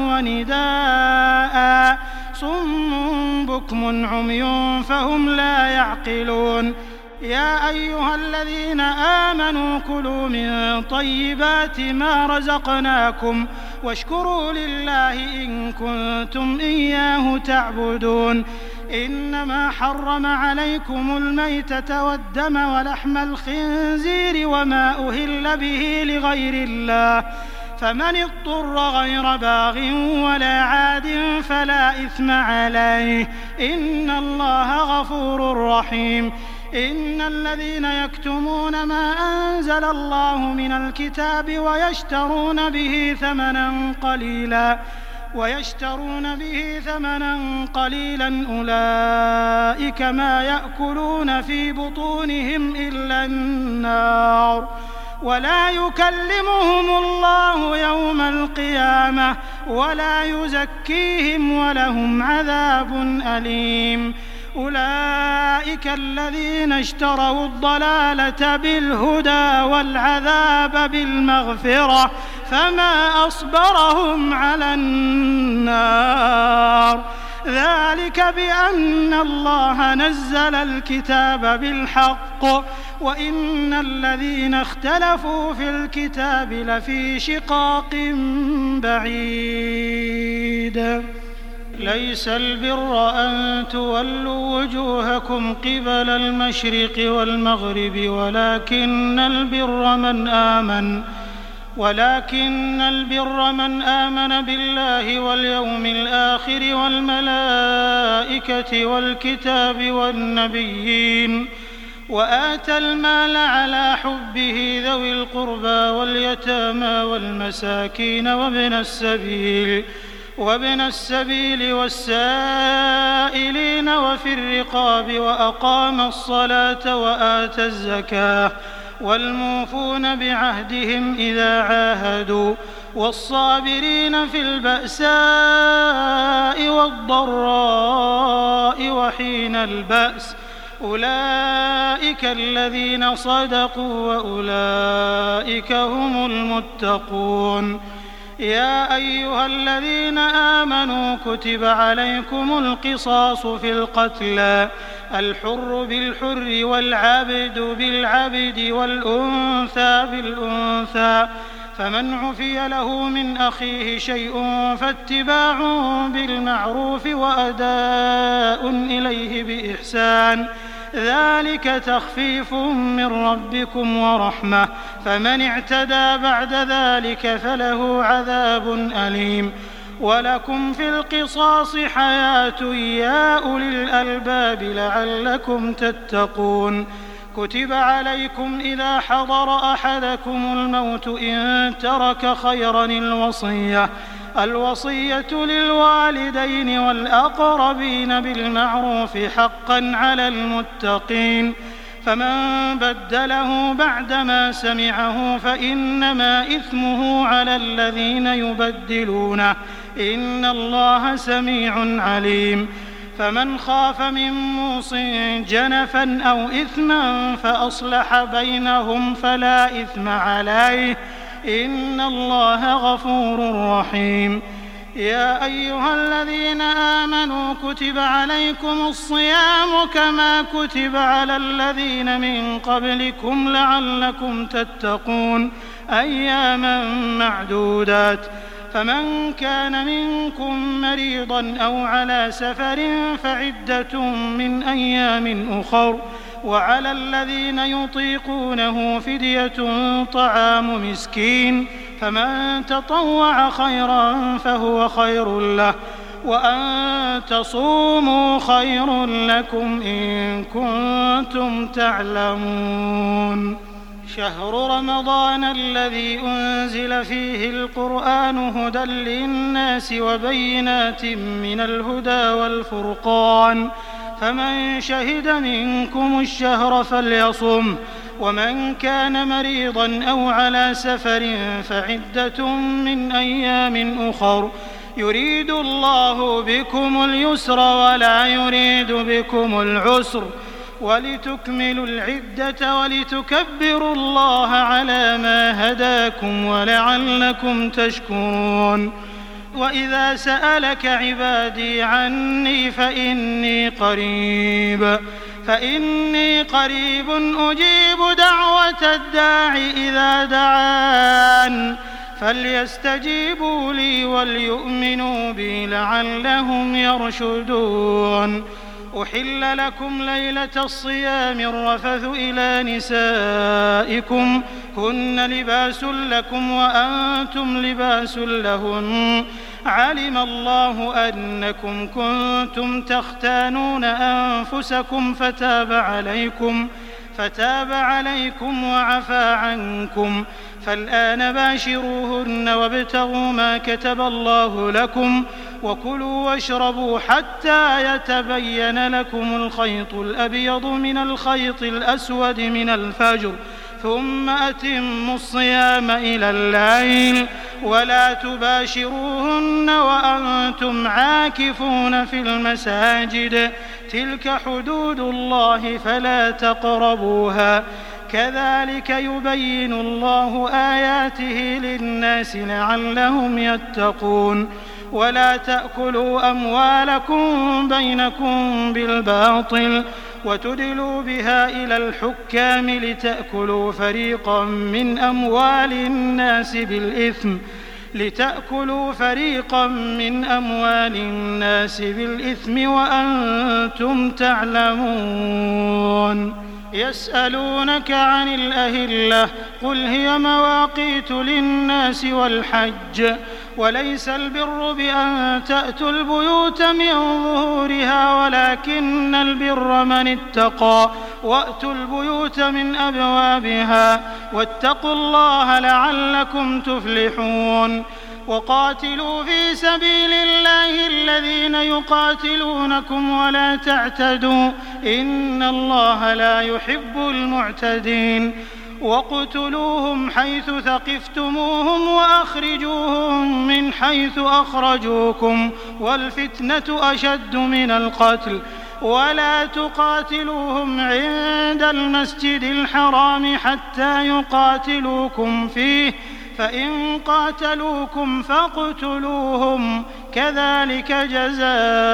ونداء صم بكم عمي فهم لا يعقلون. يا أيها الذين آمنوا كلوا من طيبات ما رزقناكم واشكروا لله إن كنتم إياه تعبدون. إنما حرم عليكم الميتة والدم ولحم الخنزير وما أهل به لغير الله فمن اضطر غير باغ ولا عاد فلا إثم عليه إن الله غفور رحيم. إن الذين يكتمون ما أنزل الله من الكتاب ويشترون به ثمنا قليلا ويشترون به ثمنا قليلا أولئك ما يأكلون في بطونهم إلا النار ولا يكلمهم الله يوم القيامة ولا يزكيهم ولهم عذاب أليم. أولئك الذين اشتروا الضلالة بالهدى والعذاب بالمغفرة فما أصبرهم على النار ذلك بأن الله نزل الكتاب بالحق وإن الذين اختلفوا في الكتاب لفي شقاق بعيد. ليس البر أن تولوا وجوهكم قبل المشرق والمغرب ولكن البر من آمن ولكن البر من آمن بالله واليوم الآخر والملائكة والكتاب والنبيين وآتى المال على حبه ذوي القربى واليتامى والمساكين وابن السبيل وابن السبيل والسائلين وفي الرقاب وأقام الصلاة وآتى الزكاة والموفون بعهدهم إذا عاهدوا والصابرين في البأساء والضراء وحين البأس أولئك الذين صدقوا وأولئك هم المتقون. يا أيها الذين آمنوا كتب عليكم القصاص في القتلى، الحر بالحر والعبد بالعبد والأنثى بالأنثى، فمن عفي له من أخيه شيء فاتباع بالمعروف وأداء إليه بإحسان، ذلك تخفيف من ربكم ورحمة، فمن اعتدى بعد ذلك فله عذاب أليم. ولكم في القصاص حياة يا أولي الألباب لعلكم تتقون. كتب عليكم إذا حضر أحدكم الموت إن ترك خيرا الوصية الوصية للوالدين والأقربين بالمعروف حقا على المتقين، فمن بدله بعدما سمعه فإنما إثمه على الذين يبدلونه، إن الله سميع عليم. فمن خاف من موص جنفا أو إثما فأصلح بينهم فلا إثم عليه، إن الله غفور رحيم. يا أيها الذين آمنوا كتب عليكم الصيام كما كتب على الذين من قبلكم لعلكم تتقون، أياما معدودات. فمن كان منكم مريضا أو على سفر فعدة من أيام أخر، وعلى الذين يطيقونه فدية طعام مسكين، فمن تطوع خيرا فهو خير له، وأن تصوموا خير لكم إن كنتم تعلمون. شهر رمضان الذي أنزل فيه القرآن هدى للناس وبينات من الهدى والفرقان، فمن شهد منكم الشهر فليصم، ومن كان مريضا أو على سفر فعدة من أيام أخر، يريد الله بكم اليسر ولا يريد بكم العسر، ولتكملوا العدة ولتكبروا الله على ما هداكم ولعلكم تشكرون. وإذا سألك عبادي عني فإني قريب فإني قريب أجيب دعوة الداع إذا دعان، فليستجيبوا لي وليؤمنوا بي لعلهم يرشدون. أحل لكم ليلة الصيام الرفث إلى نسائكم هن لباس لكم وأنتم لباس لهن، علم الله أنكم كنتم تختانون أنفسكم فتاب عليكم فتاب عليكم وعفى عنكم، فالآن باشروهن وابتغوا ما كتب الله لكم، وكلوا واشربوا حتى يتبين لكم الخيط الأبيض من الخيط الأسود من الفجر، ثم أتموا الصيام إلى الليل، ولا تباشروهن وأنتم عاكفون في المساجد، تلك حدود الله فلا تقربوها، كذلك يبين الله آياته للناس لعلهم يتقون. ولا تأكلوا أموالكم بينكم بالباطل وتدلوا بها إلى الحكام لتأكلوا فريقا من أموال الناس بالإثم لتأكلوا فريقا من أموال الناس بالإثم وأنتم تعلمون. يسألونك عن الأهلة قل هي مواقيت للناس والحج، وليس البر بأن تأتوا البيوت من ظهورها ولكن البر من اتقى، وأتوا البيوت من أبوابها، واتقوا الله لعلكم تفلحون. وقاتلوا في سبيل الله الذين يقاتلونكم ولا تعتدوا إن الله لا يحب المعتدين. وَاقْتُلُوهُمْ حَيْثُ ثَقِفْتُمُوهُمْ وَأَخْرِجُوهُمْ مِنْ حَيْثُ أَخْرَجُوكُمْ وَالْفِتْنَةُ أَشَدُّ مِنَ الْقَتْلِ ولا تقاتلوهم عند المسجد الحرام حتى يقاتلوكم فيه فإن قاتلوكم فاقتلوهم كذلك جزاء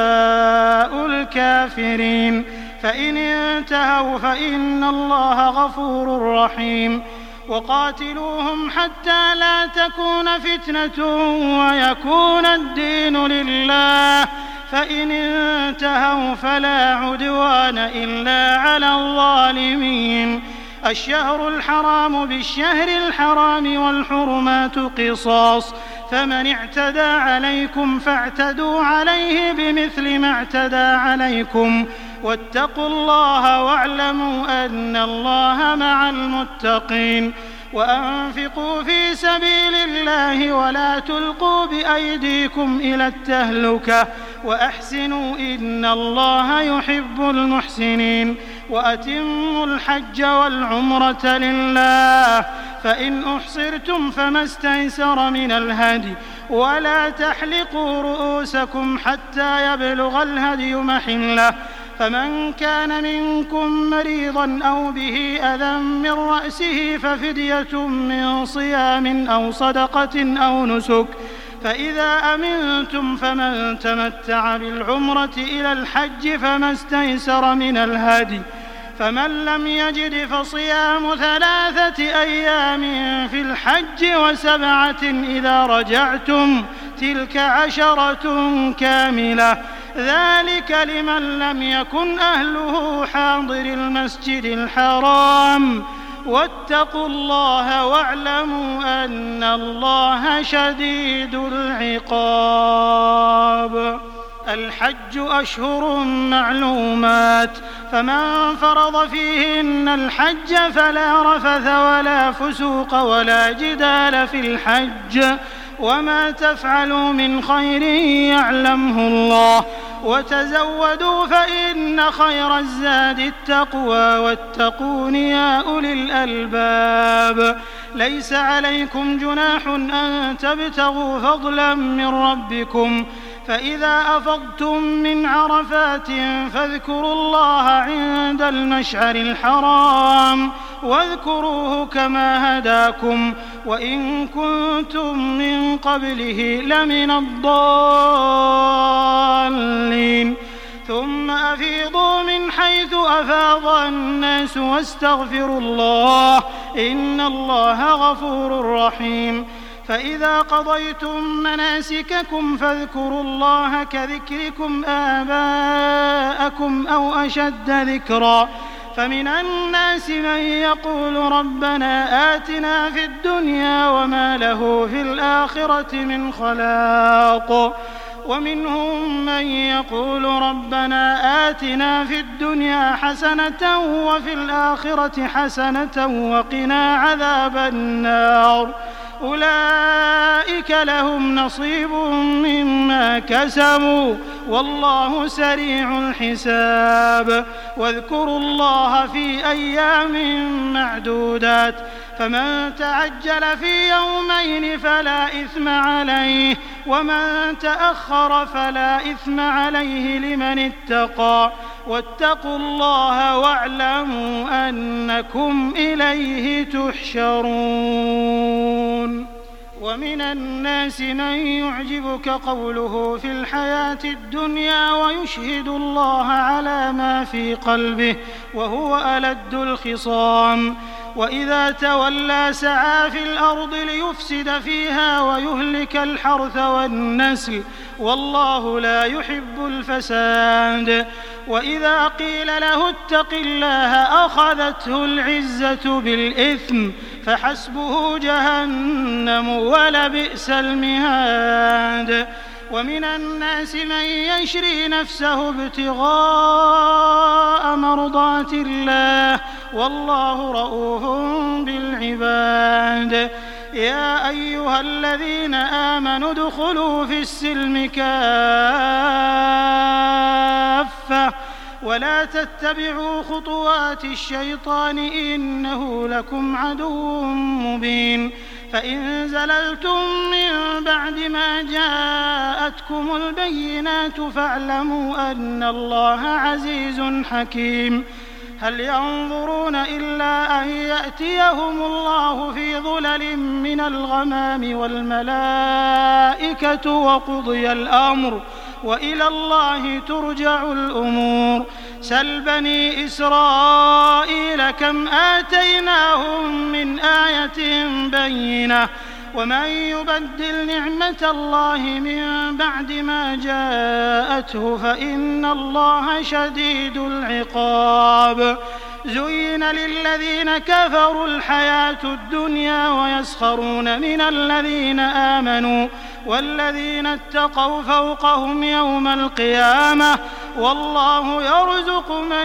الكافرين فإن انتهوا فإن الله غفور رحيم وقاتلوهم حتى لا تكون فتنة ويكون الدين لله فإن انتهوا فلا عدوان إلا على الظالمين الشهر الحرام بالشهر الحرام والحرمات قصاص فمن اعتدى عليكم فاعتدوا عليه بمثل ما اعتدى عليكم واتقوا الله واعلموا أن الله مع المتقين وأنفقوا في سبيل الله ولا تلقوا بأيديكم إلى التهلكة وأحسنوا إن الله يحب المحسنين وأتموا الحج والعمرة لله فإن أحصرتم فما استيسر من الهدي ولا تحلقوا رؤوسكم حتى يبلغ الهدي محله فمن كان منكم مريضا أو به أذى من رأسه ففدية من صيام أو صدقة أو نسك فإذا أمنتم فمن تمتع بالعمرة إلى الحج فما استيسر من الهدي فمن لم يجد فصيام ثلاثة أيام في الحج وسبعة إذا رجعتم تلك عشرة كاملة ذلك لمن لم يكن أهله حاضر المسجد الحرام واتقوا الله واعلموا أن الله شديد العقاب الحج أشهر معلومات فمن فرض فيهن الحج فلا رفث ولا فسوق ولا جدال في الحج وما تفعلوا من خير يعلمه الله وتزودوا فإن خير الزاد التقوى واتقون يا أولي الألباب ليس عليكم جناح أن تبتغوا فضلا من ربكم فإذا أفضتم من عرفات فاذكروا الله عند المشعر الحرام واذكروه كما هداكم وإن كنتم من قبله لمن الضالين ثم أفيضوا من حيث أفاض الناس واستغفروا الله إن الله غفور رحيم فإذا قضيتم مناسككم فاذكروا الله كذكركم آباءكم أو أشد ذكرا فمن الناس من يقول ربنا آتنا في الدنيا وما له في الآخرة من خلاق ومنهم من يقول ربنا آتنا في الدنيا حسنة وفي الآخرة حسنة وقنا عذاب النار أولئك لهم نصيب مما كسبوا والله سريع الحساب واذكروا الله في أيام معدودات فمن تعجل في يومين فلا إثم عليه ومن تأخر فلا إثم عليه لمن اتقى واتقوا الله واعلموا أنكم إليه تحشرون ومن الناس من يعجبك قوله في الحياة الدنيا ويشهد الله على ما في قلبه وهو ألد الخصام وإذا تولى سعى في الأرض ليفسد فيها ويهلك الحرث والنسل والله لا يحب الفساد وإذا قيل له اتق الله أخذته العزة بالإثم فحسبه جهنم ولبئس المهاد ومن الناس من يشري نفسه ابتغاء مرضات الله والله رؤوف بالعباد يا أيها الذين آمنوا ادخلوا في السلم كافة ولا تتبعوا خطوات الشيطان إنه لكم عدو مبين فإن زللتم من بعد ما جاءتكم البينات فاعلموا أن الله عزيز حكيم. هل ينظرون إلا أن يأتيهم الله في ظلل من الغمام والملائكة وقضي الأمر وإلى الله ترجع الأمور. سل بني إسرائيل كم آتيناهم من آية بينة ومن يبدل نعمة الله من بعد ما جاءته فإن الله شديد العقاب. زين للذين كفروا الحياة الدنيا ويسخرون من الذين آمنوا والذين اتقوا فوقهم يوم القيامة والله يرزق من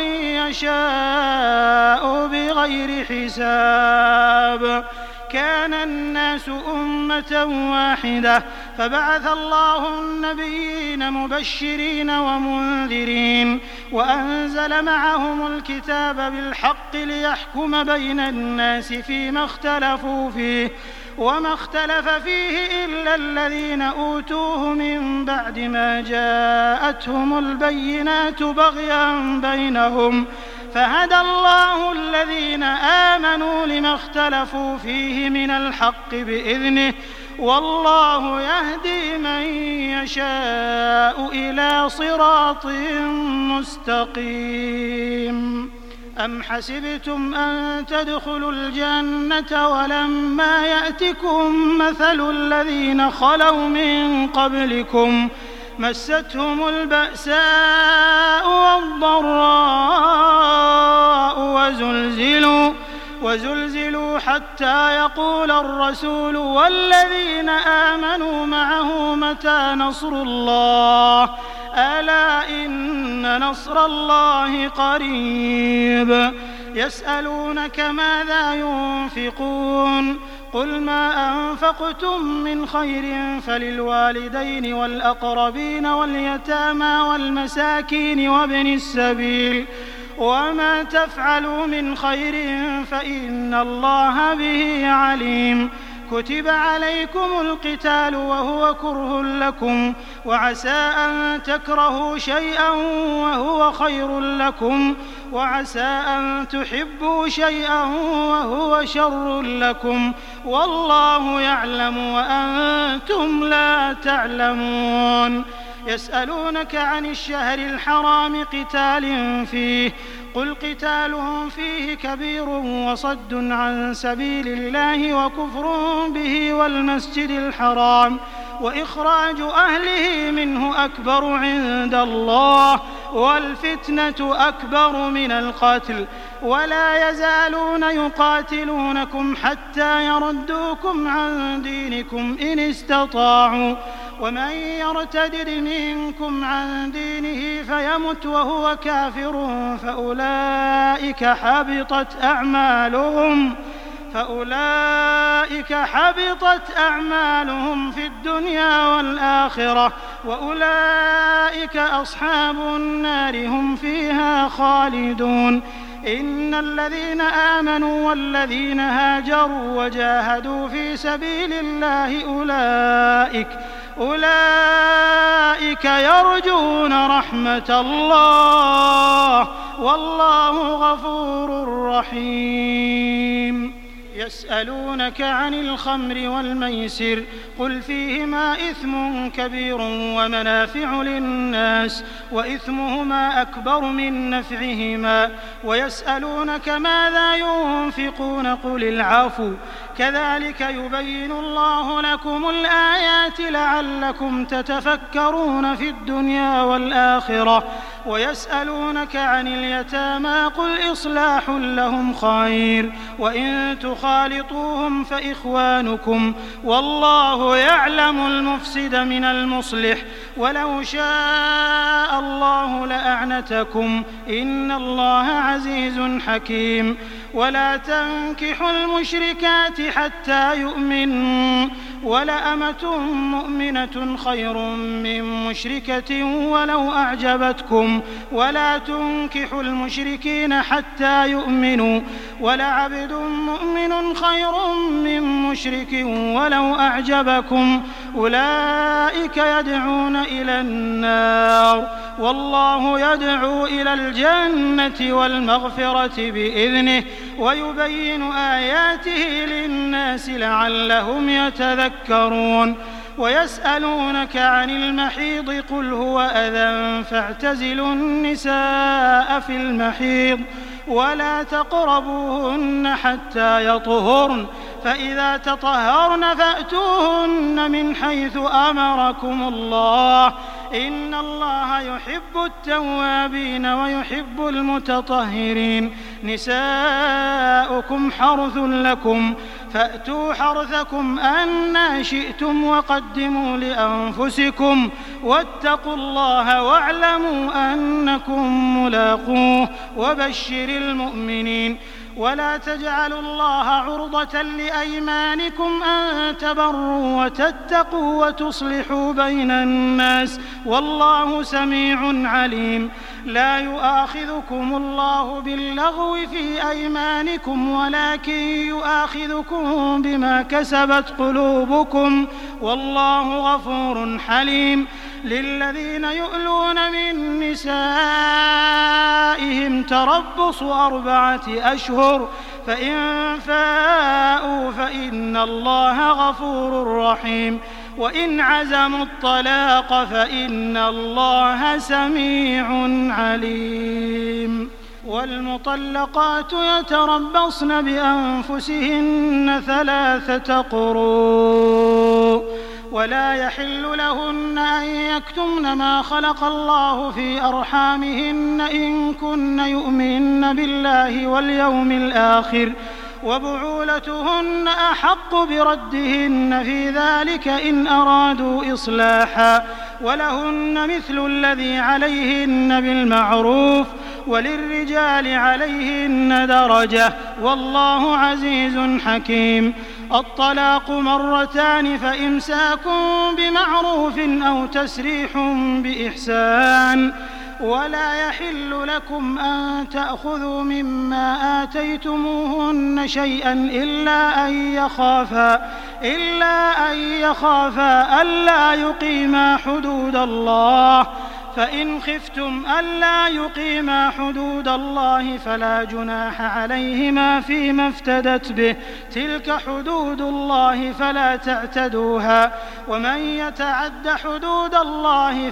يشاء بغير حساب. كان الناس أمة واحدة فبعث الله النبيين مبشرين ومنذرين وأنزل معهم الكتاب بالحق ليحكم بين الناس فيما اختلفوا فيه وما اختلف فيه إلا الذين أوتوه من بعد ما جاءتهم البينات بغيا بينهم فهدى الله الذين آمنوا لما اختلفوا فيه من الحق بإذنه والله يهدي من يشاء إلى صراط مستقيم. أم حسبتم أن تدخلوا الجنة ولما يأتكم مثل الذين خلوا من قبلكم مستهم البأساء والضراء وزلزلوا وزلزلوا حتى يقول الرسول والذين آمنوا معه متى نصر الله ألا إن نصر الله قريب. يسألونك ماذا ينفقون قل ما أنفقتم من خير فللوالدين والأقربين واليتامى والمساكين وابن السبيل وما تفعلوا من خير فإن الله به عليم. كتب عليكم القتال وهو كره لكم وعسى أن تكرهوا شيئا وهو خير لكم وعسى أن تحبوا شيئا وهو شر لكم والله يعلم وأنتم لا تعلمون. يسألونك عن الشهر الحرام قتال فيه قل قتال فيه كبير وصد عن سبيل الله وكفر به والمسجد الحرام وإخراج أهله منه أكبر عند الله والفتنة أكبر من القتل ولا يزالون يقاتلونكم حتى يردوكم عن دينكم إن استطاعوا ومن يرتد منكم عن دينه فيمت وهو كافر فأولئك حبطت أعمالهم فأولئك حبطت أعمالهم في الدنيا والآخرة وأولئك أصحاب النار هم فيها خالدون. إن الذين آمنوا والذين هاجروا وجاهدوا في سبيل الله أولئك أولئك يرجون رحمة الله والله غفور رحيم. يسألونك عن الخمر والميسر قل فيهما إثم كبير ومنافع للناس وإثمهما أكبر من نفعهما ويسألونك ماذا ينفقون قل العفو كذلك يبين الله لكم الآيات لعلكم تتفكرون في الدنيا والآخرة ويسألونك عن اليتامى قل إصلاح لهم خير وإن تخالطوهم فإخوانكم والله يعلم المفسد من المصلح ولو شاء الله لأعنتكم إن الله عزيز حكيم. ولا تنكحوا المشركات حتى يؤمنوا ولأمة مؤمنة خير من مشركة ولو أعجبتكم ولا تنكحوا المشركين حتى يؤمنوا ولعبد مؤمن خير من مشرك ولو أعجبكم أولئك يدعون إلى النار والله يدعو إلى الجنة والمغفرة بإذنه ويبين آياته للناس لعلهم يتذكرون ويسألونك عن المحيض قل هو أذى فاعتزلوا النساء في المحيض ولا تقربوهن حتى يطهرن فإذا تطهرن فأتوهن من حيث أمركم الله إن الله يحب التوابين ويحب المتطهرين نساؤكم حرث لكم فأتوا حرثكم أنى شئتم وقدموا لأنفسكم واتقوا الله واعلموا أنكم ملاقوه وبشر المؤمنين ولا تجعلوا الله عرضة لأيمانكم أن تبروا وتتقوا وتصلحوا بين الناس والله سميع عليم لا يؤاخذكم الله باللغو في أيمانكم ولكن يؤاخذكم بما كسبت قلوبكم والله غفور حليم للذين يؤلون من نسائهم تربص أربعة أشهر فإن فاءوا فإن الله غفور رحيم وإن عزموا الطلاق فإن الله سميع عليم والمطلقات يتربصن بأنفسهن ثلاثة قروء ولا يحل لهن أن يكتمن ما خلق الله في أرحامهن إن كن يؤمن بالله واليوم الآخر وبعولتهن أحق بردهن في ذلك إن أرادوا إصلاحا ولهن مثل الذي عليهن بالمعروف وللرجال عليهن درجة والله عزيز حكيم الطلاق مرتان فإمساك بمعروف أو تسريح بإحسان ولا يحل لكم أن تأخذوا مما آتيتموهن شيئا إلا أن يخافا إلا أن يخافا ألا يقيما حدود الله فإن خفتم ألا يقيما حدود الله فلا جناح عليهما فيما افتدت به تلك حدود الله فلا تعتدوها ومن يتعد حدود الله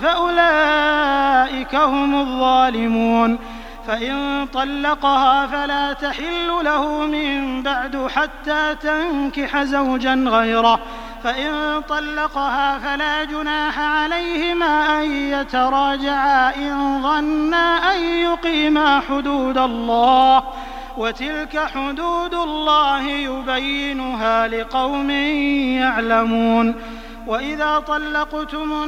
فأولئك هم الظالمون فإن طلقها فلا تحل له من بعد حتى تنكح زوجا غيره فإن طلقها فلا جناح عليهما أن يتراجعا إن ظنا أن يقيما حدود الله وتلك حدود الله يبينها لقوم يعلمون وإذا طلقتم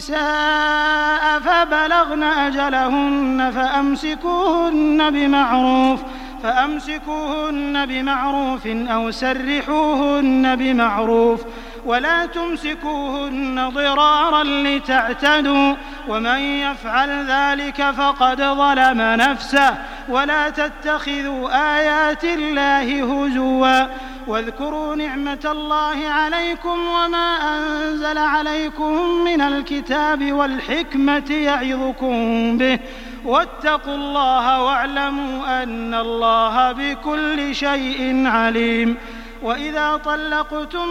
النساء فبلغن أجلهن فأمسكوهن بمعروف فأمسكوهن بمعروف أو سرحوهن بمعروف ولا تمسكوهن ضرارا لتعتدوا ومن يفعل ذلك فقد ظلم نفسه ولا تتخذوا آيات الله هزوا واذكروا نعمة الله عليكم وما أنزل عليكم من الكتاب والحكمة يعظكم به واتقوا الله واعلموا أن الله بكل شيء عليم وإذا طلقتم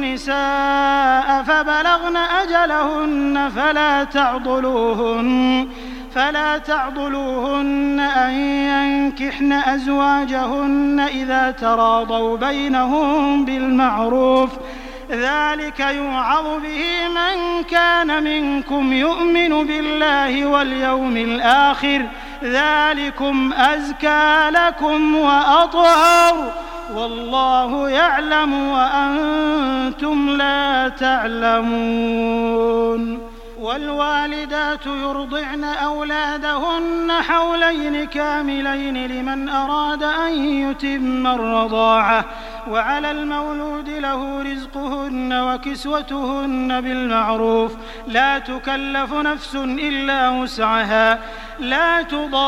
النساء فبلغن أجلهن فلا تعضلوهن فلا تعضلوهن أن ينكحن أزواجهن إذا تراضوا بينهم بالمعروف ذلك يوعظ به من كان منكم يؤمن بالله واليوم الآخر ذلكم أزكى لكم وأطهر والله يعلم وأنتم لا تعلمون والوالدات يرضعن أولادهن حولين كاملين لمن أراد أن يتم الرضاعة وعلى المولود له رزقهن وكسوتهن بالمعروف لا تكلف نفس إلا وسعها لا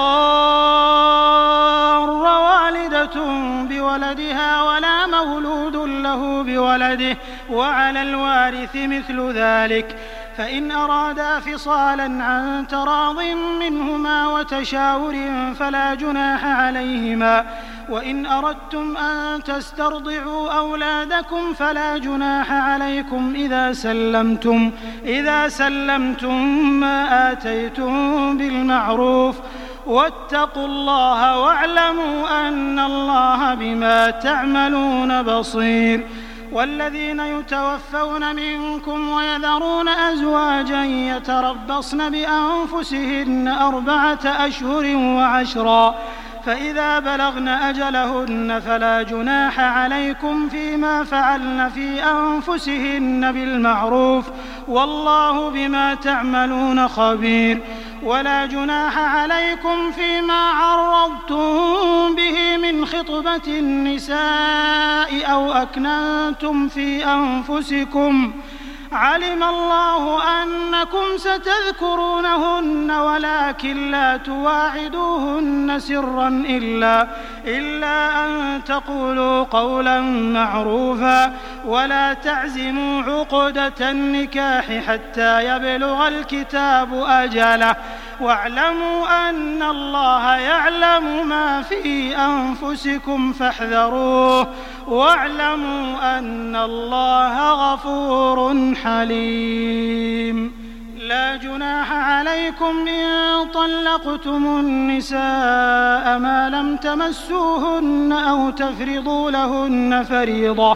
تضار والدة بولدها ولا مولود له بولده وعلى الوارث مثل ذلك فإن أرادا فصالا عن تراض منهما وتشاور فلا جناح عليهما وإن أردتم أن تسترضعوا أولادكم فلا جناح عليكم إذا سلمتم إذا سلمتم ما آتيتم بالمعروف واتقوا الله واعلموا أن الله بما تعملون بصير. والذين يتوفون منكم ويذرون أزواجا يتربصن بأنفسهن أربعة أشهر وعشرا فإذا بلغن أجلهن فلا جناح عليكم فيما فعلن في أنفسهن بالمعروف والله بما تعملون خبير. ولا جناح عليكم فيما عرضتم به من خطبة النساء أو أكننتم في أنفسكم علم الله أنكم ستذكرونهن ولكن لا تواعدوهن سرا إلا, إلا أن تقولوا قولا معروفا ولا تعزموا عقدة النكاح حتى يبلغ الكتاب أجله واعلموا أن الله يعلم ما في أنفسكم فاحذروه واعلموا أن الله غفور حليم. لا جناح عليكم إن طلقتم النساء ما لم تمسوهن أو تفرضوا لهن فريضة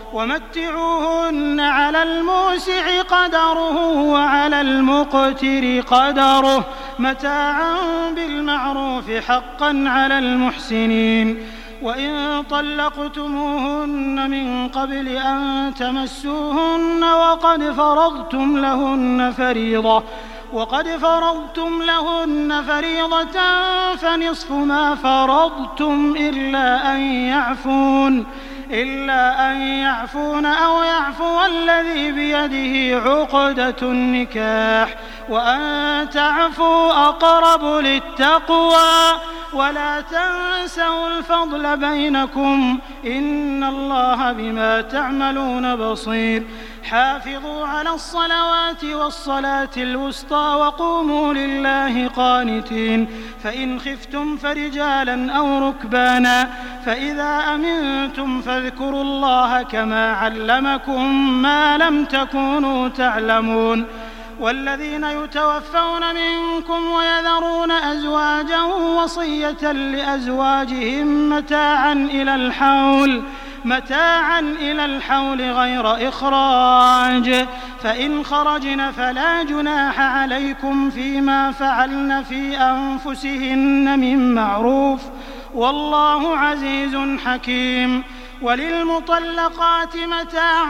ومتعوهن على الموسع قدره وعلى المقتر قدره متاعا بالمعروف حقا على المحسنين. وإن طلقتموهن من قبل أن تمسوهن وقد فرضتم لهن فريضة وقد فرضتم لهن فريضة فنصف ما فرضتم إلا أن يعفون إلا أن يعفون أو يعفو الذي بيده عقدة النكاح وأن تعفوا أقرب للتقوى ولا تنسوا الفضل بينكم إن الله بما تعملون بصير. حافظوا على الصلوات والصلاة الوسطى وقوموا لله قانتين فإن خفتم فرجالا أو ركبانا فإذا أمنتم فاذكروا الله كما علمكم ما لم تكونوا تعلمون. والذين يتوفون منكم ويذرون أزواجا وصية لأزواجهم متاعا إلى الحول متاعا إلى الحول غير إخراج فإن خرجن فلا جناح عليكم فيما فعلن في أنفسهن من معروف والله عزيز حكيم. وللمطلقات متاع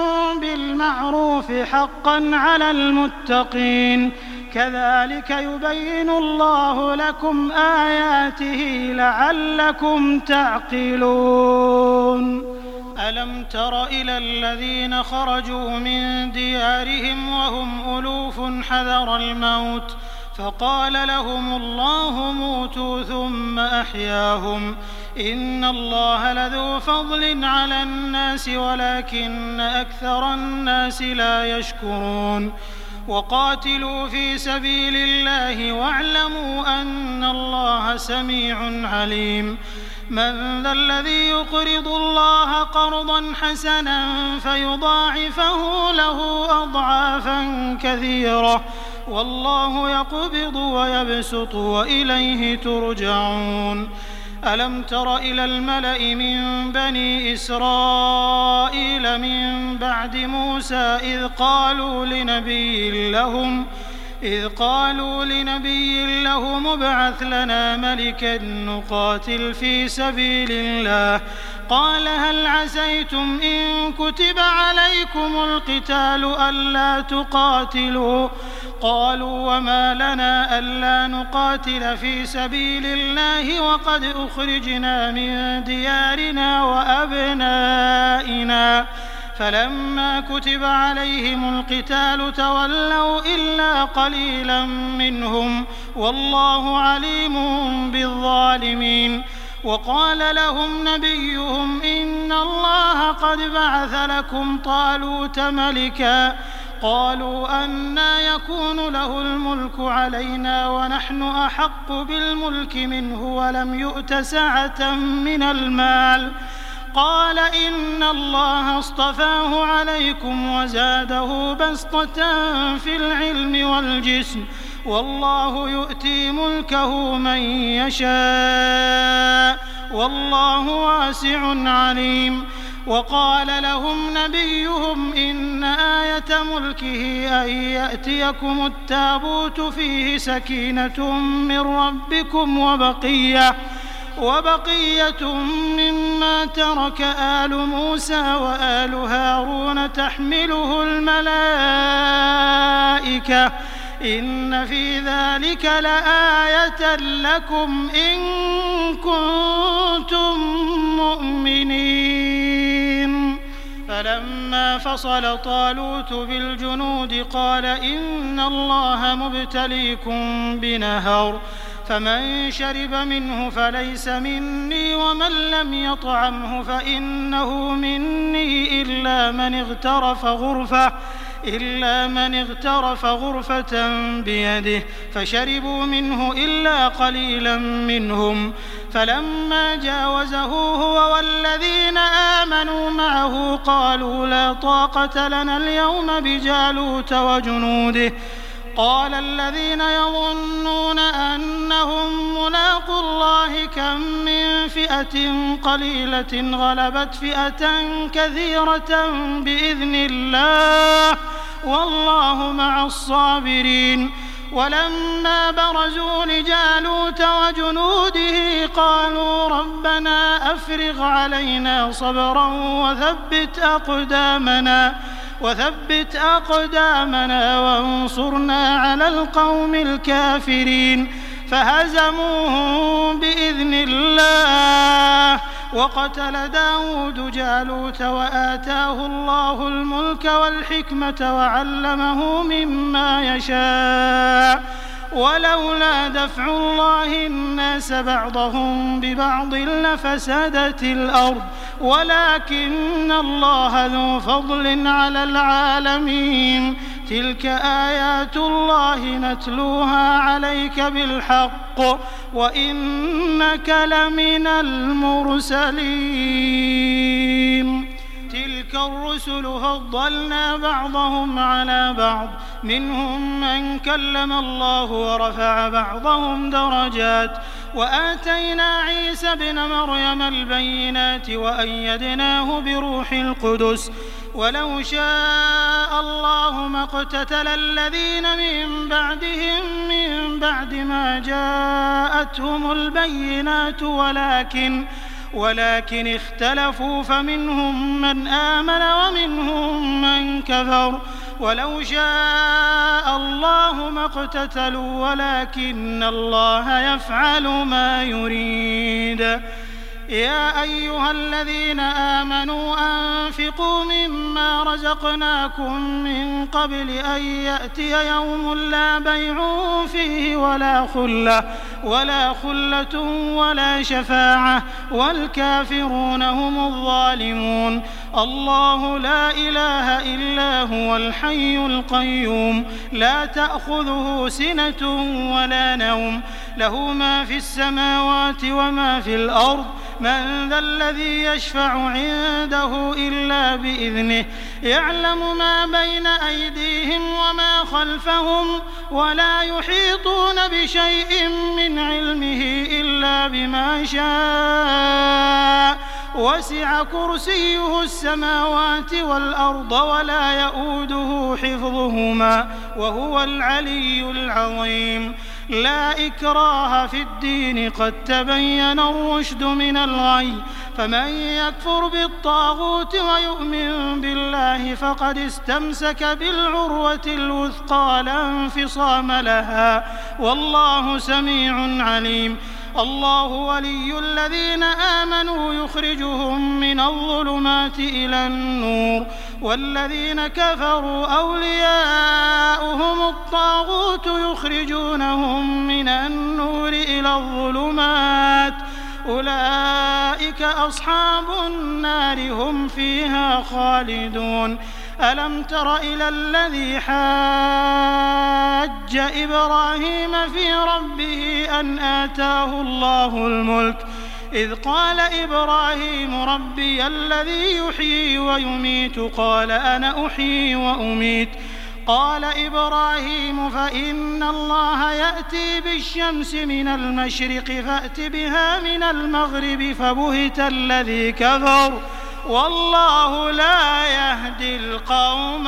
بالمعروف حقا على المتقين كذلك يبين الله لكم آياته لعلكم تعقلون. ألم تر إلى الذين خرجوا من ديارهم وهم ألوف حذر الموت فقال لهم الله موتوا ثم أحياهم إن الله لذو فضل على الناس ولكن أكثر الناس لا يشكرون. وقاتلوا في سبيل الله واعلموا أن الله سميع عليم. من ذا الذي يقرض الله قرضا حسنا فيضاعفه له أضعافا كثيرة والله يقبض ويبسط وإليه ترجعون. ألم تر إلى الملأ من بني إسرائيل من بعد موسى إذ قالوا لنبي لهم إذ قالوا لنبي لهم ابعث لنا ملكا نقاتل في سبيل الله قال هل عسيتم إن كتب عليكم القتال ألا تقاتلوا قالوا وما لنا ألا نقاتل في سبيل الله وقد أخرجنا من ديارنا وأبنائنا فلما كتب عليهم القتال تولوا إلا قليلا منهم والله عليم بالظالمين وقال لهم نبيهم إن الله قد بعث لكم طالوت ملكا قالوا أنى يكون له الملك علينا ونحن أحق بالملك منه ولم يؤت سعة من المال قال إن الله اصطفاه عليكم وزاده بسطة في العلم والجسم والله يؤتي ملكه من يشاء والله واسع عليم وقال لهم نبيهم إن آية ملكه أن يأتيكم التابوت فيه سكينة من ربكم وبقية وبقية مما ترك آل موسى وآل هارون تحمله الملائكة إن في ذلك لآية لكم إن كنتم مؤمنين فلما فصل طالوت بالجنود قال إن الله مبتليكم بنهر فمن شرب منه فليس مني ومن لم يطعمه فإنه مني إلا من اغترف غرفة إلا من اغترف غرفة بيده فشربوا منه إلا قليلا منهم فلما جاوزه هو والذين آمنوا معه قالوا لا طاقة لنا اليوم بجالوت وجنوده قال الذين يظنون أنهم ملاقو الله كم من فئة قليلة غلبت فئة كثيرة بإذن الله والله مع الصابرين ولما برزوا لجالوت وجنوده قالوا ربنا أفرغ علينا صبرا وثبت أقدامنا وثبت أقدامنا وانصرنا على القوم الكافرين فهزموهم بإذن الله وقتل داود جالوت وآتاه الله الملك والحكمة وعلمه مما يشاء ولولا دفع الله الناس بعضهم ببعض لفسدت الأرض ولكن الله ذو فضل على العالمين تلك آيات الله نتلوها عليك بالحق وإنك لمن المرسلين تلك الرسل فضلنا بعضهم على بعض منهم من كلم الله ورفع بعضهم درجات وآتينا عيسى ابن مريم البينات وأيدناه بروح القدس ولو شاء الله ما اقتتل الذين من بعدهم من بعد ما جاءتهم البينات ولكن ولكن اختلفوا فمنهم من آمن ومنهم من كفر ولو شاء الله ما اقتتلوا ولكن الله يفعل ما يريد يا أيها الذين آمنوا أنفقوا مما رزقناكم من قبل أن يأتي يوم لا بيع فيه ولا خلة ولا خلة ولا شفاعة والكافرون هم الظالمون الله لا إله إلا هو الحي القيوم لا تأخذه سنة ولا نوم له ما في السماوات وما في الأرض من ذا الذي يشفع عنده إلا بإذنه يعلم ما بين أيديهم وما خلفهم ولا يحيطون بشيء من علمه إلا بما شاء وسع كرسيه السماوات والأرض ولا يؤوده حفظهما وهو العلي العظيم لا إكراه في الدين قد تبين الرشد من الغي فمن يكفر بالطاغوت ويؤمن بالله فقد استمسك بالعروة الوثقى لا انفصام لها والله سميع عليم الله ولي الذين آمنوا يخرجهم من الظلمات إلى النور والذين كفروا أولياؤهم الطاغوت يخرجونهم من النور إلى الظلمات أولئك أصحاب النار هم فيها خالدون ألم تر إلى الذي حاج إبراهيم في ربه أن آتاه الله الملك إذ قال إبراهيم ربي الذي يحيي ويميت قال أنا أحيي وأميت قال إبراهيم فإن الله يأتي بالشمس من المشرق فأت بها من المغرب فبهت الذي كفر والله لا يهدي القوم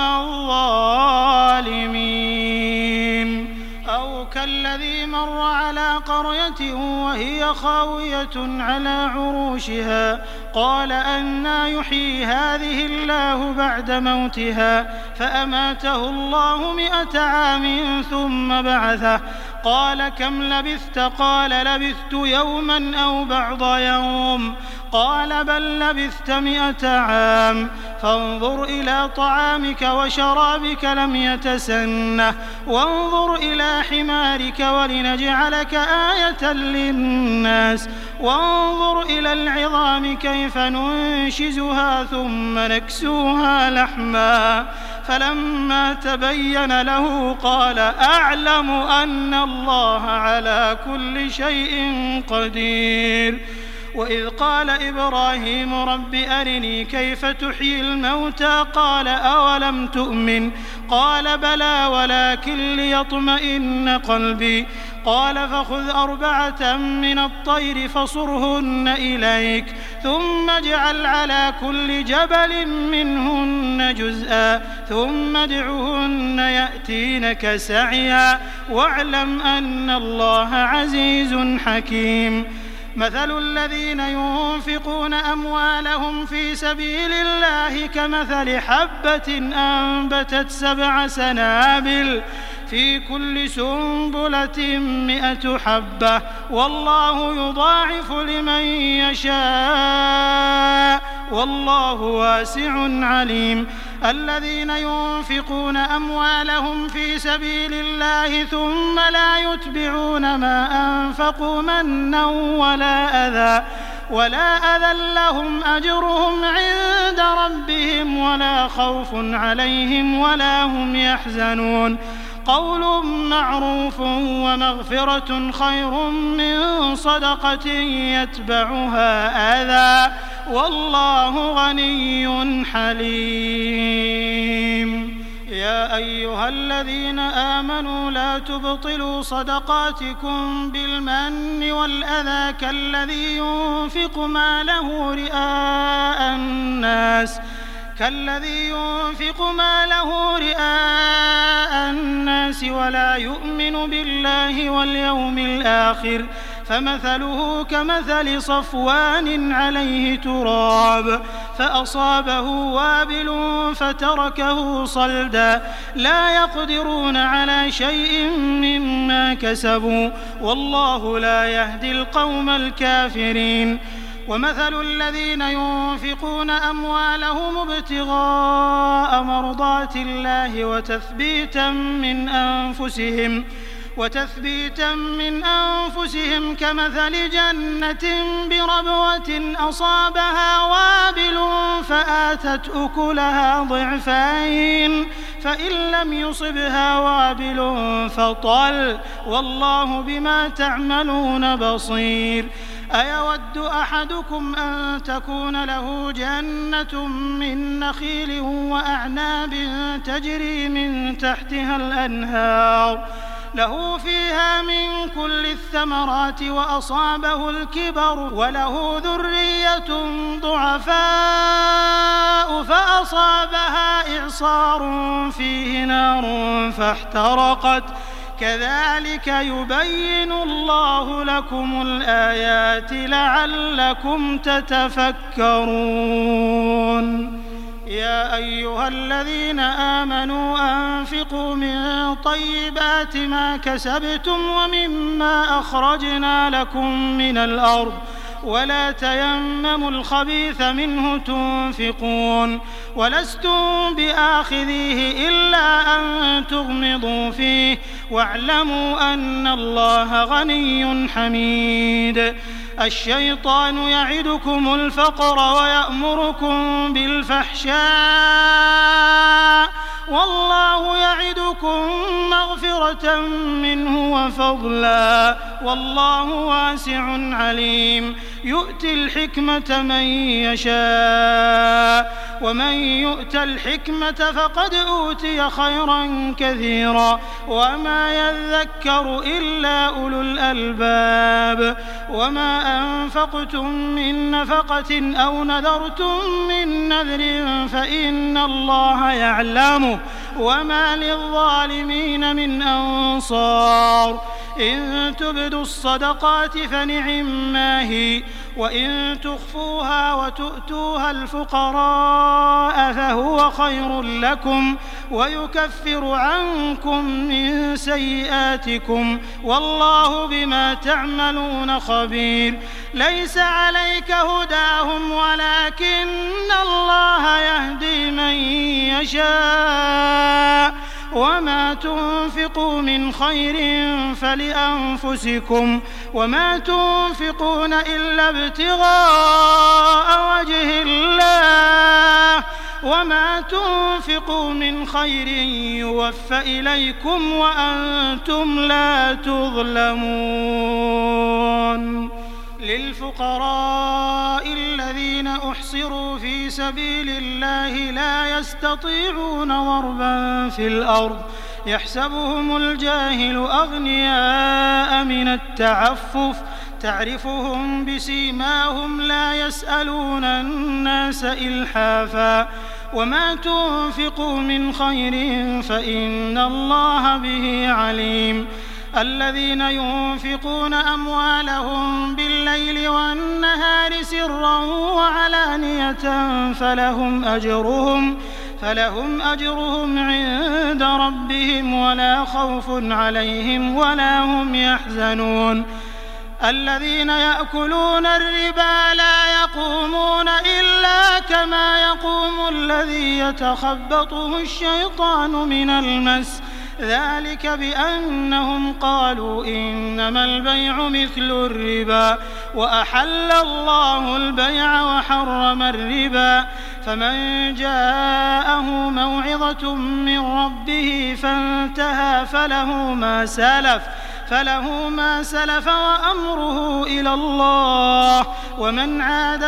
الظالمين أو كالذي مر على قرية وهي خاوية على عروشها قال أنى يحيي هذه الله بعد موتها فأماته الله مئة عام ثم بعثه قال كم لبثت قال لبثت يوما أو بعض يوم قال بل لبثت مئة عام فانظر إلى طعامك وشرابك لم يتسنه وانظر إلى حمارك ولنجعلك آية للناس وانظر إلى العظام كيف ننشزها ثم نكسوها لحما فلما تبين له قال أعلم أن الله على كل شيء قدير وإذ قال إبراهيم رب أرني كيف تحيي الموتى قال أولم تؤمن قال بلى ولكن ليطمئن قلبي قال فخذ أربعة من الطير فصرهن إليك ثم اجعل على كل جبل منهن جزءا ثم ادعهن يأتينك سعيا واعلم أن الله عزيز حكيم مثل الذين ينفقون أموالهم في سبيل الله كمثل حبة أنبتت سبع سنابل في كل سنبلة مئة حبة والله يضاعف لمن يشاء والله واسع عليم الذين ينفقون أموالهم في سبيل الله ثم لا يتبعون ما أنفقوا منا ولا أذى ولا أذى لهم أجرهم عند ربهم ولا خوف عليهم ولا هم يحزنون قول معروف ومغفرة خير من صدقة يتبعها أذى والله غني حليم يا أيها الذين آمنوا لا تبطلوا صدقاتكم بالمن والأذى كالذي ينفق ماله رئاء الناس كالذي ينفق ماله رئاء الناس ولا يؤمن بالله واليوم الآخر فمثله كمثل صفوان عليه تراب فأصابه وابل فتركه صلدا لا يقدرون على شيء مما كسبوا والله لا يهدي القوم الكافرين ومثل الذين ينفقون أموالهم ابتغاء مرضات الله وتثبيتا من أنفسهم وتثبيتا من أنفسهم كمثل جنة بربوة أصابها وابل فآتت أكلها ضعفين فإن لم يصبها وابل فطل والله بما تعملون بصير أيود أحدكم أن تكون له جنة من نخيل وأعناب تجري من تحتها الأنهار له فيها من كل الثمرات وأصابه الكبر وله ذرية ضعفاء فأصابها إعصار فيه نار فاحترقت كذلك يبين الله لكم الآيات لعلكم تتفكرون. يا أيها الذين آمنوا أنفقوا من طيبات ما كسبتم ومما أخرجنا لكم من الأرض ولا تيمموا الخبيث منه تنفقون ولستم بآخذيه إلا أن تغمضوا فيه واعلموا أن الله غني حميد. الشيطان يعدكم الفقر ويأمركم بالفحشاء والله يعدكم مغفرة منه وفضلا والله واسع عليم. يؤتي الحكمة من يشاء ومن يؤت الحكمة فقد أوتي خيرا كثيرا وما يذكر إلا أولو الألباب. وما أنفقتم من نفقة أو نذرتم من نذر فإن الله يعلمه وما للظالمين من أنصار. إن تبدوا الصدقات فنعما هي وإن تخفوها وتؤتوها الفقراء فهو خير لكم ويكفر عنكم من سيئاتكم والله بما تعملون خبير. ليس عليك هداهم ولكن الله يهدي من يشاء وما تنفقوا من خير فلأنفسكم وما تنفقون إلا ابتغاء وجه الله وما تنفقوا من خير يوفى إليكم وأنتم لا تظلمون. للفقراء الذين أحصروا في سبيل الله لا يستطيعون ضربا في الأرض يحسبهم الجاهل أغنياء من التعفف تعرفهم بسيماهم لا يسألون الناس إلحافا وما تنفقوا من خير فإن الله به عليم. الذين ينفقون أموالهم بالليل والنهار سرا وعلانية فلهم أجرهم فلهم أجرهم عند ربهم ولا خوف عليهم ولا هم يحزنون. الذين يأكلون الربا لا يقومون إلا كما يقوم الذي يتخبطه الشيطان من المس ذلك بأنهم قالوا إنما البيع مثل الربا وأحل الله البيع وحرم الربا. فمن جاءه موعظة من ربه فانتهى فله ما سلف فله ما سلف وأمره إلى الله ومن عاد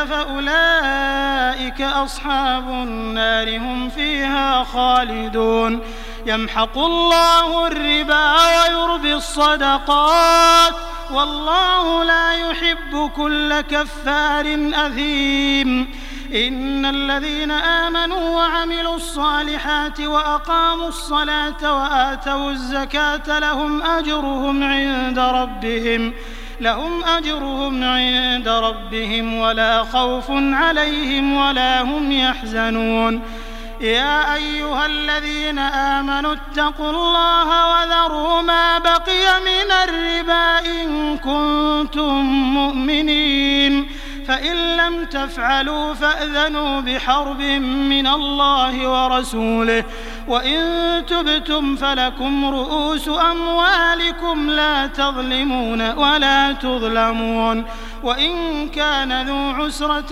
فأولئك أصحاب النار هم فيها خالدون. يمحق الله الربا ويربي الصدقات والله لا يحب كل كفار أثيم. إن الذين آمنوا وعملوا الصالحات وأقاموا الصلاة وآتوا الزكاة لهم أجرهم عند ربهم لهم أجرهم عند ربهم ولا خوف عليهم ولا هم يحزنون. يا أيها الذين آمنوا اتقوا الله وذروا ما بقي من الربا إن كنتم مؤمنين فإن لم تفعلوا فأذنوا بحرب من الله ورسوله وإن تبتم فلكم رؤوس أموالكم لا تظلمون ولا تظلمون. وإن كان ذو عسرة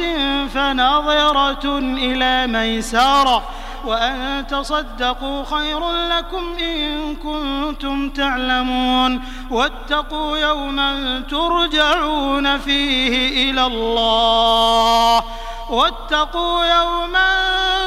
فنظرة إلى ميسرة وأن تصدقوا خير لكم إن كنتم تعلمون. واتقوا يوما ترجعون فيه إلى الله واتقوا يوما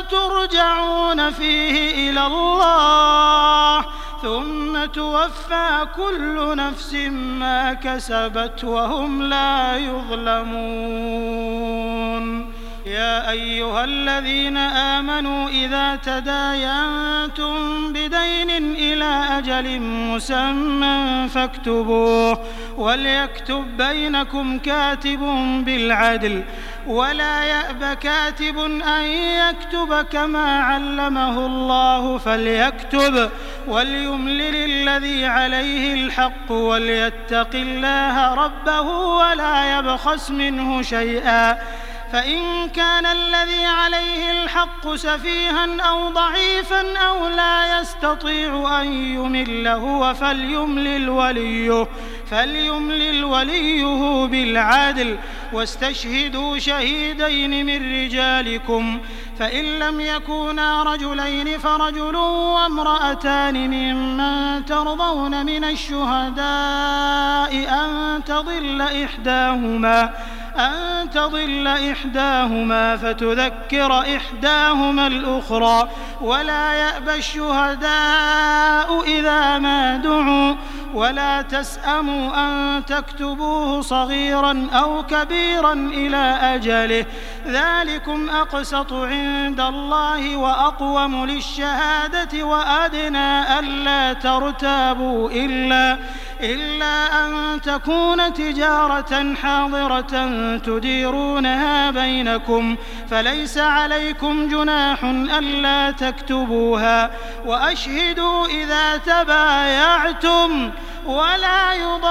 ترجعون فيه إلى الله ثم توفى كل نفس ما كسبت وهم لا يظلمون. يا أيها الذين آمنوا إذا تداينتم بدين إلى أجل مسمى فاكتبوه وليكتب بينكم كاتب بالعدل ولا يأب كاتب أن يكتب كما علمه الله فليكتب وليملل الذي عليه الحق وليتق الله ربه ولا يبخس منه شيئا فإن كان الذي عليه الحق سفيها أو ضعيفا أو لا يستطيع أن يمل هو فليملل وليه فليملل وليه بالعدل واستشهدوا شهيدين من رجالكم فإن لم يكونا رجلين فرجل وامرأتان ممن ترضون من الشهداء أن تضل إحداهما أن تضل إحداهما فتذكر إحداهما الأخرى ولا يأبى الشهداء إذا ما دعوا ولا تسأموا أن تكتبوه صغيرا أو كبيرا إلى أجله ذلكم أقسط عند الله وأقوم للشهادة وأدنى ألا ترتابوا إلا إلا أن تكون تجارة حاضرة تديرونها بينكم فليس عليكم جناح ألا تكتبوها وأشهدوا إذا تبايعتم ولا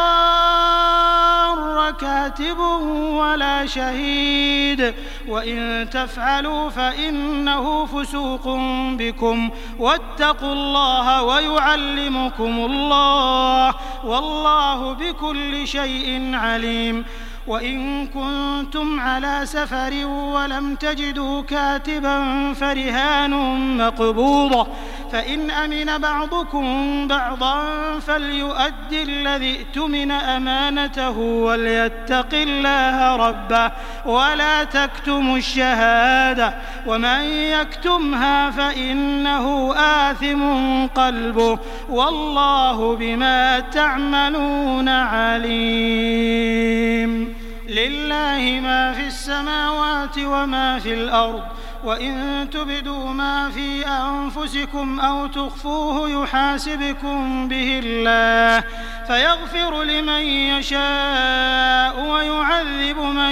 يضار كاتب ولا شهيد وإن تفعلوا فإنه فسوق بكم واتقوا الله ويعلمكم الله والله بكل شيء عليم وإن كنتم على سفر ولم تجدوا كاتبا فرهان مقبوضة فإن أمن بعضكم بعضا فليؤدي الذي ائتمن أمانته وليتق الله ربه ولا تكتموا الشهادة ومن يكتمها فإنه آثم قلبه والله بما تعملون عليم لله ما في السماوات وما في الأرض وإن تبدوا ما في أنفسكم أو تخفوه يحاسبكم به الله فيغفر لمن يشاء ويعذب من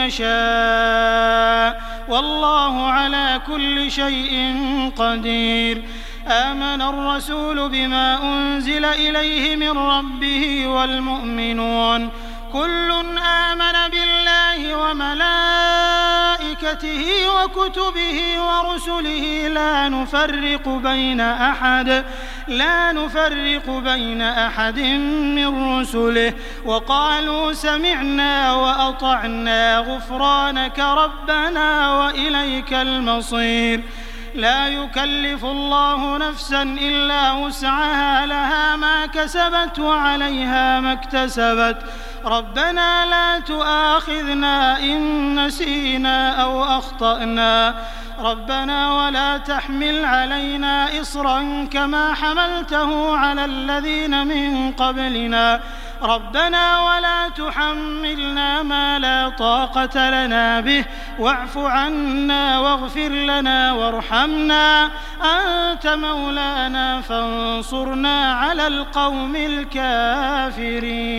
يشاء والله على كل شيء قدير آمن الرسول بما أنزل إليه من ربه والمؤمنون كل آمن بالله وملائكته وكتبه ورسله لا نفرق بين أحد لا نفرق بين أحد من رسله وقالوا سمعنا وأطعنا غفرانك ربنا وإليك المصير لا يكلف الله نفسا إلا وسعها لها ما كسبت وعليها ما اكتسبت ربنا لا تؤاخذنا إن نسينا أو أخطأنا ربنا ولا تحمل علينا إصرا كما حملته على الذين من قبلنا ربنا ولا تحملنا ما لا طاقة لنا به واعف عنا واغفر لنا وارحمنا أنت مولانا فانصرنا على القوم الكافرين.